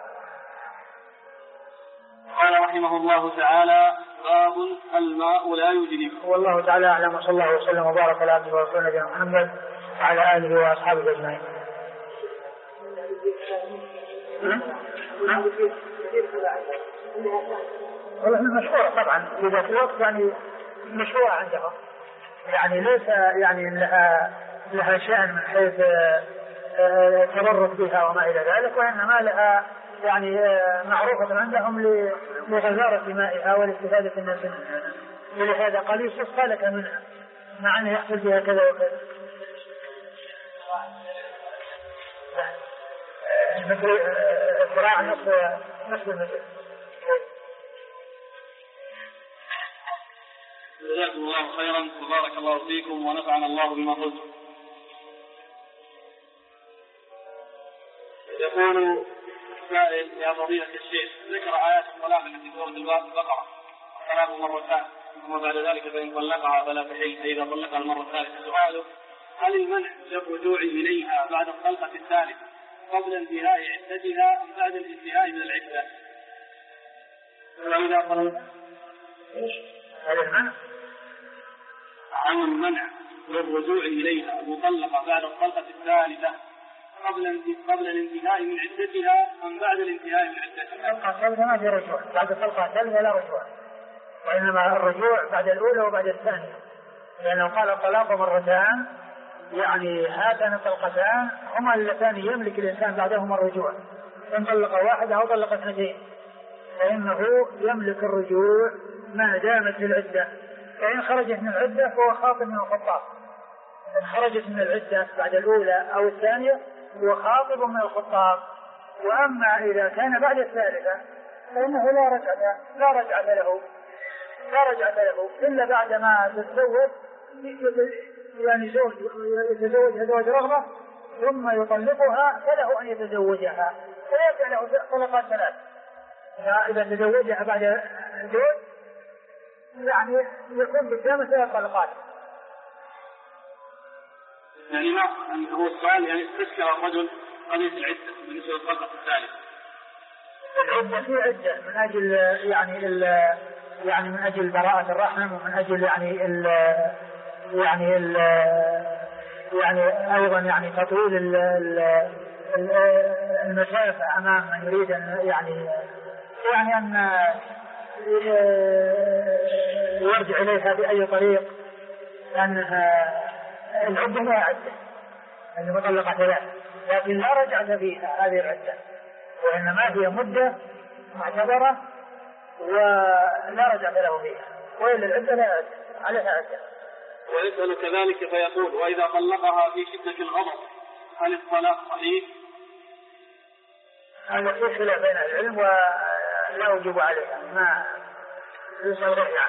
قال رحمه الله تعالى: باب الماء لا يجلب. والله تعالى أعلم، وصلى الله وسلم وبارك على عبده ورسوله نبينا محمد وعلى آله وأصحابه أجمعين. والله مشهورة طبعا في ذات الوقت، يعني مشهورة عندهم، يعني ليس يعني لها شأن من حيث تبرك بها وما إلى ذلك، وإنما لها يعني معروفة عندهم لغزارة مائها والاستفادة الناس منها، ولهذا قال يستسقى لك منها مع أنه يحصل بها كذا وكذا. مثل الزراعة نفس المثل. جزاكم الله خيرا وبارك الله فيكم ونفعنا الله بما قلتم. يقول السائل: يا فضيلة الشيخ، ذكر آيات الطلاق التي في سورة البقرة الطلاق مرتان، ثم بعد ذلك فإن طلقها فلا تحل، فإذا طلقها المرة الثالثة. سؤاله: هل المنع للرجوع إليها بعد الطلقة الثالثة قبل انتهاء عدتها أم بعد الانتهاء من العدة؟ وإذا طلقت عن المنع للرجوع إليها المطلقة بعد الطلقة الثالثة قبل الانتهاء من عدتها أم بعد الانتهاء من عدتها؟ الطلقة الثالثة ما في رجوع، بعد الطلقة الثالثة لا رجوع، وإنما الرجوع بعد الأولى وبعد الثانية، لأنه قال الطلاق مرتان، يعني هاتان الطلقتان هما اللتان يملك الإنسان بعدهما الرجوع، إن طلق واحدة أو طلق اثنتين فإنه يملك الرجوع ما دامت العدة، فإن خرجت من العدة فهو خاطب من الخطاب، إن خرجت من العدة بعد الأولى أو الثانية هو خاطب من الخطاب. وأما إذا كان بعد الثالثة فإنه لا رجعة له إلا بعد ما يتزوج، يعني يتزوج رغبة ثم يطلقها فله أن يتزوجها فيبدأ له طلقات ثلاث. إذا تزوجها بعد الزوج يعني يكون بالتام ثلاث طلقات. يعني ما هو السؤال يعني استشكل الرجل قضية العدة بالنسبة للطلقة الثالث. العدة في عدة من أجل يعني من أجل براءة الرحم ومن أجل يعني أيضا يعني تطويل المسافة أمام من يريد أن يعني أن يرجع إليها بأي طريق، أنها العدة لا عدة المطلقة ثلاث، لكن لا رجعة فيها هذه العدة، وإنما هي مدة معتبرة ولا رجعة له فيها، وإلا العدة لا عدة عليها عدة. ويسأل كذلك فيقول: وإذا طلقها في شدة الغضب هل الطلاق صحيح؟ هذا في خلاف بين العلم ولا أجيب عليها، ما يسأل رجعا.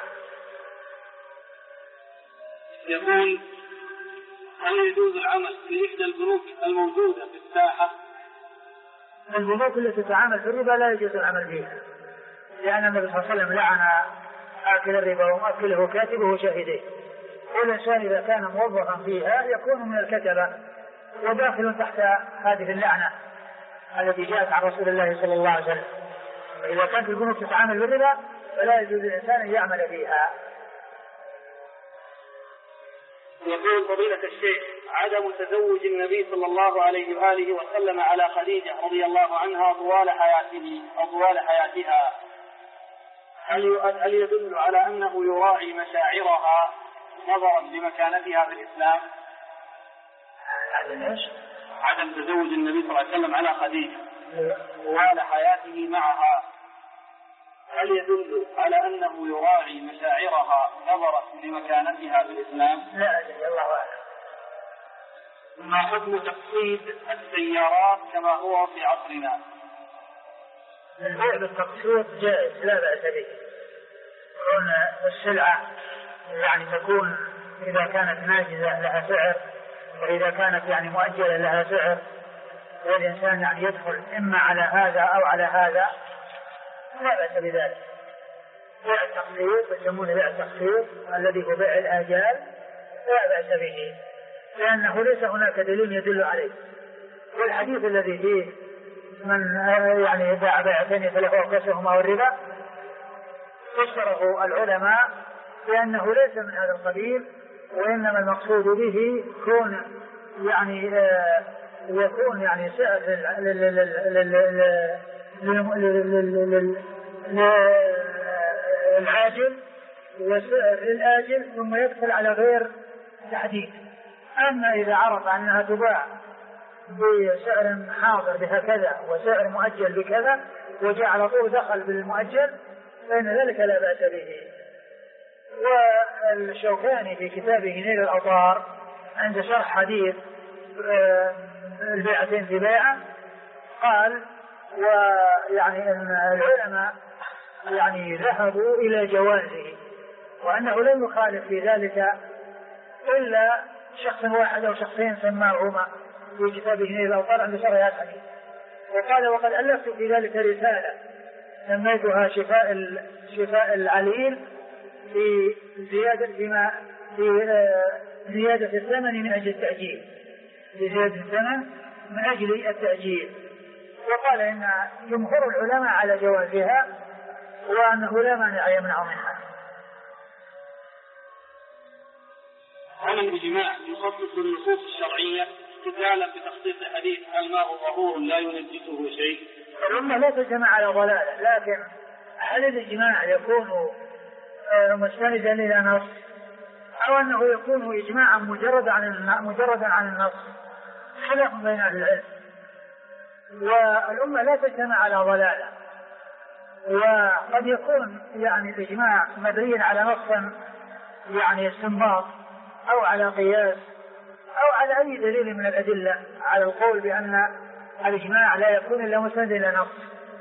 يقول: هل يجوز العمل في إحدى البنوك الموجودة في الساحة؟ البنوك التي تتعامل في الربا لا يجوز العمل فيها، لأن النبي صلى الله عليه وسلم لعن آكل الربا ومؤكله كاتبه شاهدين، والإنسان إذا كان موظفا فيها يكون من الكتبة وداخل تحت هذه اللعنة التي جاءت عن رسول الله صلى الله عليه وسلم. فإذا كانت البنوك تتعامل بالربا فلا يجوز للإنسان أن يعمل فيها. يقول فضيلة الشيخ: عدم تزوج النبي صلى الله عليه وآله وسلم على خديجة رضي الله عنها طوال حياتها هل يدل على أنه يراعي مشاعرها نظرا لمكانتها في الإسلام؟ عدم تزوج النبي صلى الله عليه وسلم على خديجة طوال حياته معها هل يدل على أنه يراعي مشاعرها نظرا لمكانتها في الإسلام؟ لا أدري، الله أعلم. ما حكم تقسيط السيارات كما هو في عصرنا؟ البيع بالتقسيط جائز لا بأس به، كون السلعة يعني تكون إذا كانت ناجزة لها سعر، وإذا كانت يعني مؤجلة لها سعر، والإنسان يعني يدخل إما على هذا أو على هذا لا بأس بذلك. بيع التقسيط يسمونه بيع التقسيط الذي هو بيع الآجال لا بأس به، لأنه ليس هناك دليل يدل عليه. والحديث الذي فيه من يعني باع بيعتين يتلفوا كسرهما والربا فسره العلماء لأنه ليس من هذا القبيل، وإنما المقصود به كون يعني يكون يعني سعر العاجل وسعر للآجل ثم يدخل على غير تحديد. أما إذا عرف أنها تباع بسعر حاضر بهكذا وسعر مؤجل بكذا وجاء على طول دخل بالمؤجل فإن ذلك لا بأس به. والشوكاني في كتابه نيل الأوطار عند شرح حديث البيعتين في بيعة قال ويعني أن العلماء يعني ذهبوا إلى جوازه، وأنه لم يخالف في ذلك إلا شخص واحد أو شخصين سماهما في كتابه نيل الأوطار عند شرح الحديث. وقال وقد ألفت في ذلك رسالة سميتها شفاء العليل في زيادة الثمن من أجل التأجيل، لزيادة الثمن من أجل التأجيل. وقال إن جمهور العلماء على جوازها وأنه لا مانع يمنع منها. هل الإجماع يخصص النصوص الشرعية قتالا بتخصيص حديث الماء طهور لا ينجسه شيء؟ الأمة لا تجمع على ضلالة، لكن هل الإجماع يكون مستندا إلى نص أو أنه يكون إجماعا مجردا عن النص؟ خلاف بين أهل العلم. والأمة لا تجمع على ضلالة، وقد يكون يعني الإجماع مبنيا على نص يعني استنباط أو على قياس أو على أي دليل من الأدلة على القول بأن الإجماع لا يكون إلا مستندا إلى نص.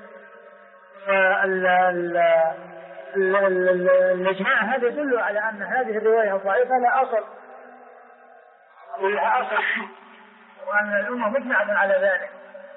الإجماع هذا يدل على أن هذه الرواية الضعيفة لا أصل وأن الأمة مجمعة على ذلك.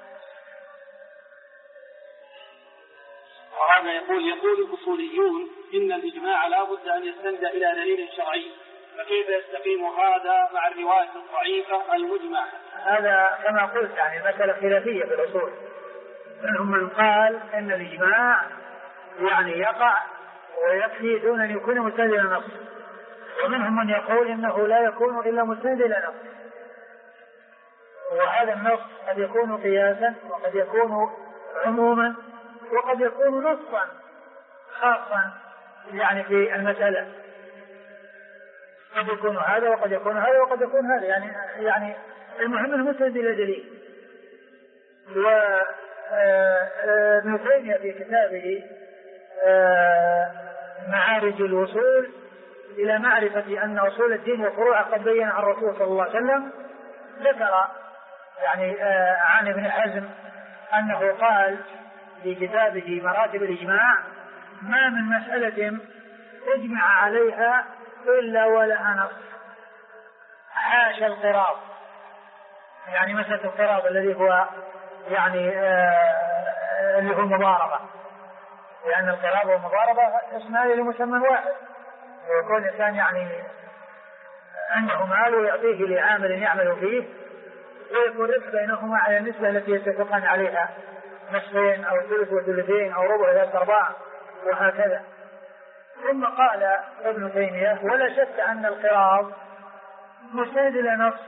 وهذا يقول الأصوليون إن الإجماع لا بد أن يستند إلى دليل شرعي، فكيف يستقيم هذا مع الرواية الضعيفة المجمع؟ هذا كما قلت يعني مسألة خلافية في الأصول، منهم من قال إن الإجماع يعني يقع ويكفي دون أن يكون مستند إلى نص، ومنهم من يقول إنه لا يكون إلا مستند إلى نص، وهذا النص قد يكون قياسا وقد يكون عموما وقد يكون نصا خاصا يعني في المسألة، قد يكون هذا وقد يكون هذا وقد يكون هذا، يعني المهم المستند إلى دليل. وابن تيمية في كتابه معارج الوصول إلى معرفة أن أصول الدين وفروعه قد بين عن الرسول صلى الله عليه وسلم ذكر يعني عن ابن حزم أنه قال في كتابه مراتب الإجماع: ما من مسألة اجمع عليها إلا ولها نص حاشا القراض، يعني مسألة القراض الذي هو يعني اللي هو المضاربة، لأن القراض والمضاربة اسمان لمسمى واحد، ويكون الإنسان يعني عنده مال ويعطيه لعامل يعمل فيه ويكون ربح بينهما على النسبة التي يتفقان عليها، نصفين أو ثلث وثلثين أو ربع ثلاث أرباع وهكذا. ثم قال ابن تيمية: ولا شك أن القراض مستند إلى نص،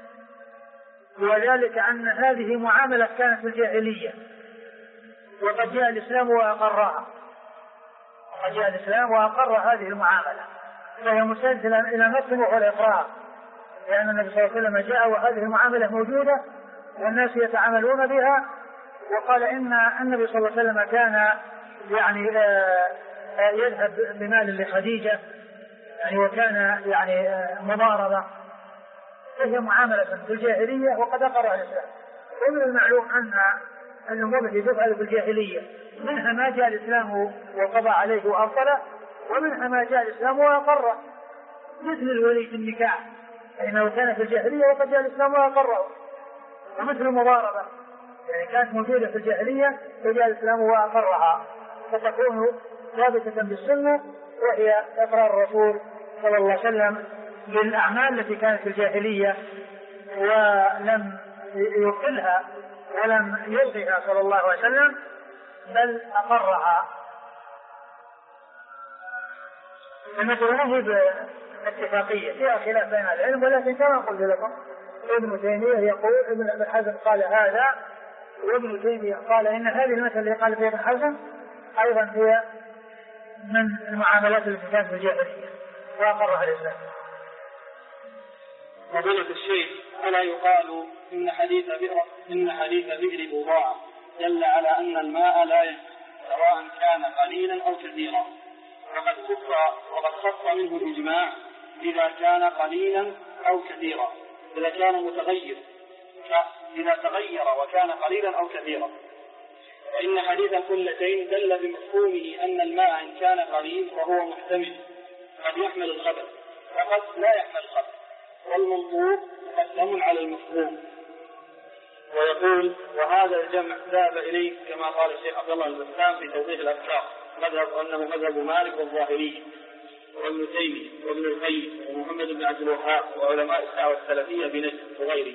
وذلك أن هذه معاملة كانت في الجاهلية وقد جاء الإسلام وأقرها، وقد جاء الإسلام وأقر هذه المعاملة، فهي مستند إلى نص وهو الإقرار، لأن النبي صلى الله عليه وسلم جاء وهذه المعاملة موجودة والناس يتعاملون بها، وقال إن النبي صلى الله عليه وسلم كان يعني يذهب بمال لخديجة يعني وكان يعني مضاربة، فهي معاملة في الجاهلية وقد أقرها الإسلام. ومن المعلوم أن الأمور التي تفعل في الجاهلية منها ما جاء الإسلام وقضى عليه وأبطله، ومنها ما جاء الإسلام وأقره، مثل الولي في النكاح فإنه كان في الجاهلية وقد جاء الإسلام وأقره، ومثل المضاربة يعني كانت موجودة في الجاهلية وجاء الإسلام وأقرها، فتكون ثابتة بالسنة، وهي إقرار الرسول صلى الله عليه وسلم بالأعمال التي كانت في الجاهلية ولم يقلها ولم يلغيها صلى الله عليه وسلم بل أقرها. المسألة هي باتفاقية فيها خلاف بين العلم، ولكن كما قلت لكم ابن تيمية يقول، ابن حزم قال هذا، وابن تيمية قال إن هذه المسألة اللي قال فيها ابن حزم أيضا هي من المعاملات التي كانت في الجاهلية وأقرها الإسلام. فضيلة الشيخ، ألا يقال إن حديث بئر بضاعة دل على أن الماء لا ينفع سواء كان قليلا أو كثيرا، وقد خص منه الإجماع إذا كان قليلا أو كثيرا، إذا كان متغير، إذا تغير وكان قليلا أو كثيرا. فإن حديث القلتين دل بمفهومه أن الماء إن كان قليل وهو محتمل قد يحمل الخبث وقد لا يحمل الخبث، والمنطوق مقدم على المفهوم. ويقول: وهذا الجمع ذهب إليه كما قال الشيخ عبد الله البسام في توضيح الأفكار أنه مذهب مالك والظاهري وابن تيمية وابن القيم ومحمد بن عبد الوهاب وعلماء الدعوة السلفية بنجد وغيره.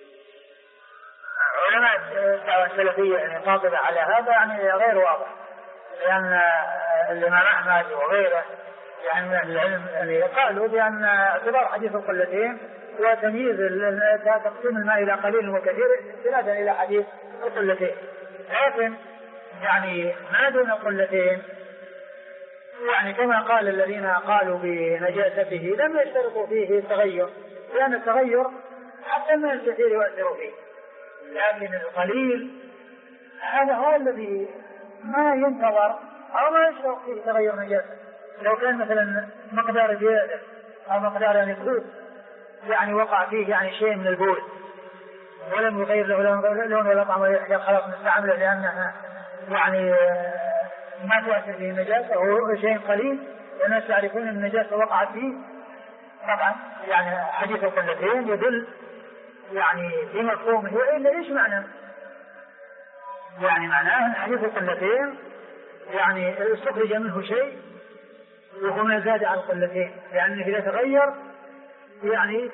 علماء الدعوة السلفية يعني قاطبة على هذا يعني غير واضح، لأن الإمام أحمد وغيره يعني من العلم يعني قالوا بأن اعتبار حديث القلتين وتمييز تقسيم الماء إلى قليل وكثير استنادا إلى حديث القلتين، لكن يعني ما دون القلتين يعني كما قال الذين قالوا بنجاسته لم يشترطوا فيه التغير، لأن التغير حتى ما الكثير يؤثر فيه، لكن القليل هذا هو الذي ما ينتظر أو ما يشترط فيه تغير نجاسة. لو كان مثلا مقدار زيادة أو مقدار يعني كوب يعني وقع فيه يعني شيء من البول ولم يغير له لون ولا طعم خلاص نستعمله لأنها يعني ما تؤثر فيه النجاسة، وهو شيء قليل والناس يعرفون أن النجاسة وقعت فيه. طبعا يعني حديث القلتين يدل يعني في مفهومه، وإلا إيش معنى؟ يعني معناه أن حديث القلتين يعني استخرج منه شيء وهو ما زاد على القلتين، لأنه إذا تغير يعني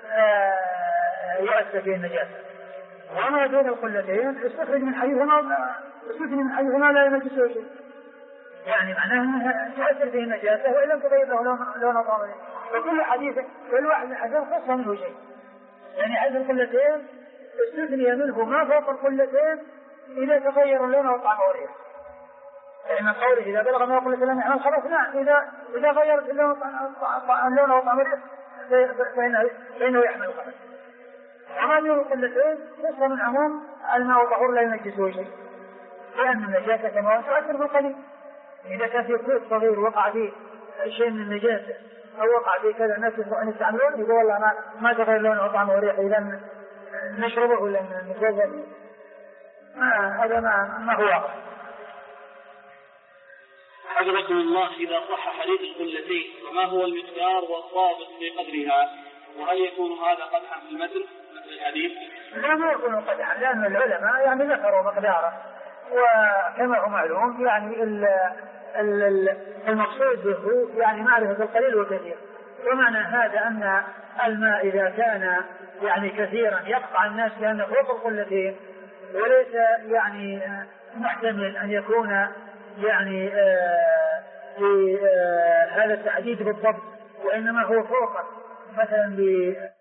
يؤثر فيه النجاسة. وما بين القلتين استخرج من حديثهما لا ينجس شيء، يعني معناه أنها تؤثر فيه النجاسة وإن لم تغير له لون طعمه. وكل حديث كل واحد من الحديث خص منه شيء، يعني حديث القلتين استثني منه ما فوق القلتين إذا تغير اللون وطعمه وريحه. يعني قوله إذا بلغ ما قلت لم يعمل خلاص، نعم إذا غيرت اللون وطعمه وريحه فإنه يحمل الخبث. وما بين القلتين خص من عموم الماء الطهور لا ينجسه شيء، لأن النجاسة كما تؤثر بالقليل. إذا كان في كوب صغير وقع فيه شيء من النجاسة أو وقع فيه كذا الناس يستعملون يقول والله ما تغير لونه وطعمه وريحه، إذا نشربه ولا نتوضأ، هذا ما هو واقع. حفظكم الله، إذا صح حديث القلتين فما هو المقدار والضابط في قدرها؟ وهل يكون هذا قدحا في المتن مثل الحديث؟ لا يكون قدحا، لأن العلماء يعني ذكروا مقداره، وكما هو معلوم يعني المقصود به يعني معرفة القليل والكثير. ومعنى هذا أن الماء إذا كان يعني كثيرا يقطع الناس لأنه فوق القلتين، وليس يعني محتمل أن يكون يعني في هذا التعديد بالضبط، وإنما هو فوق مثلا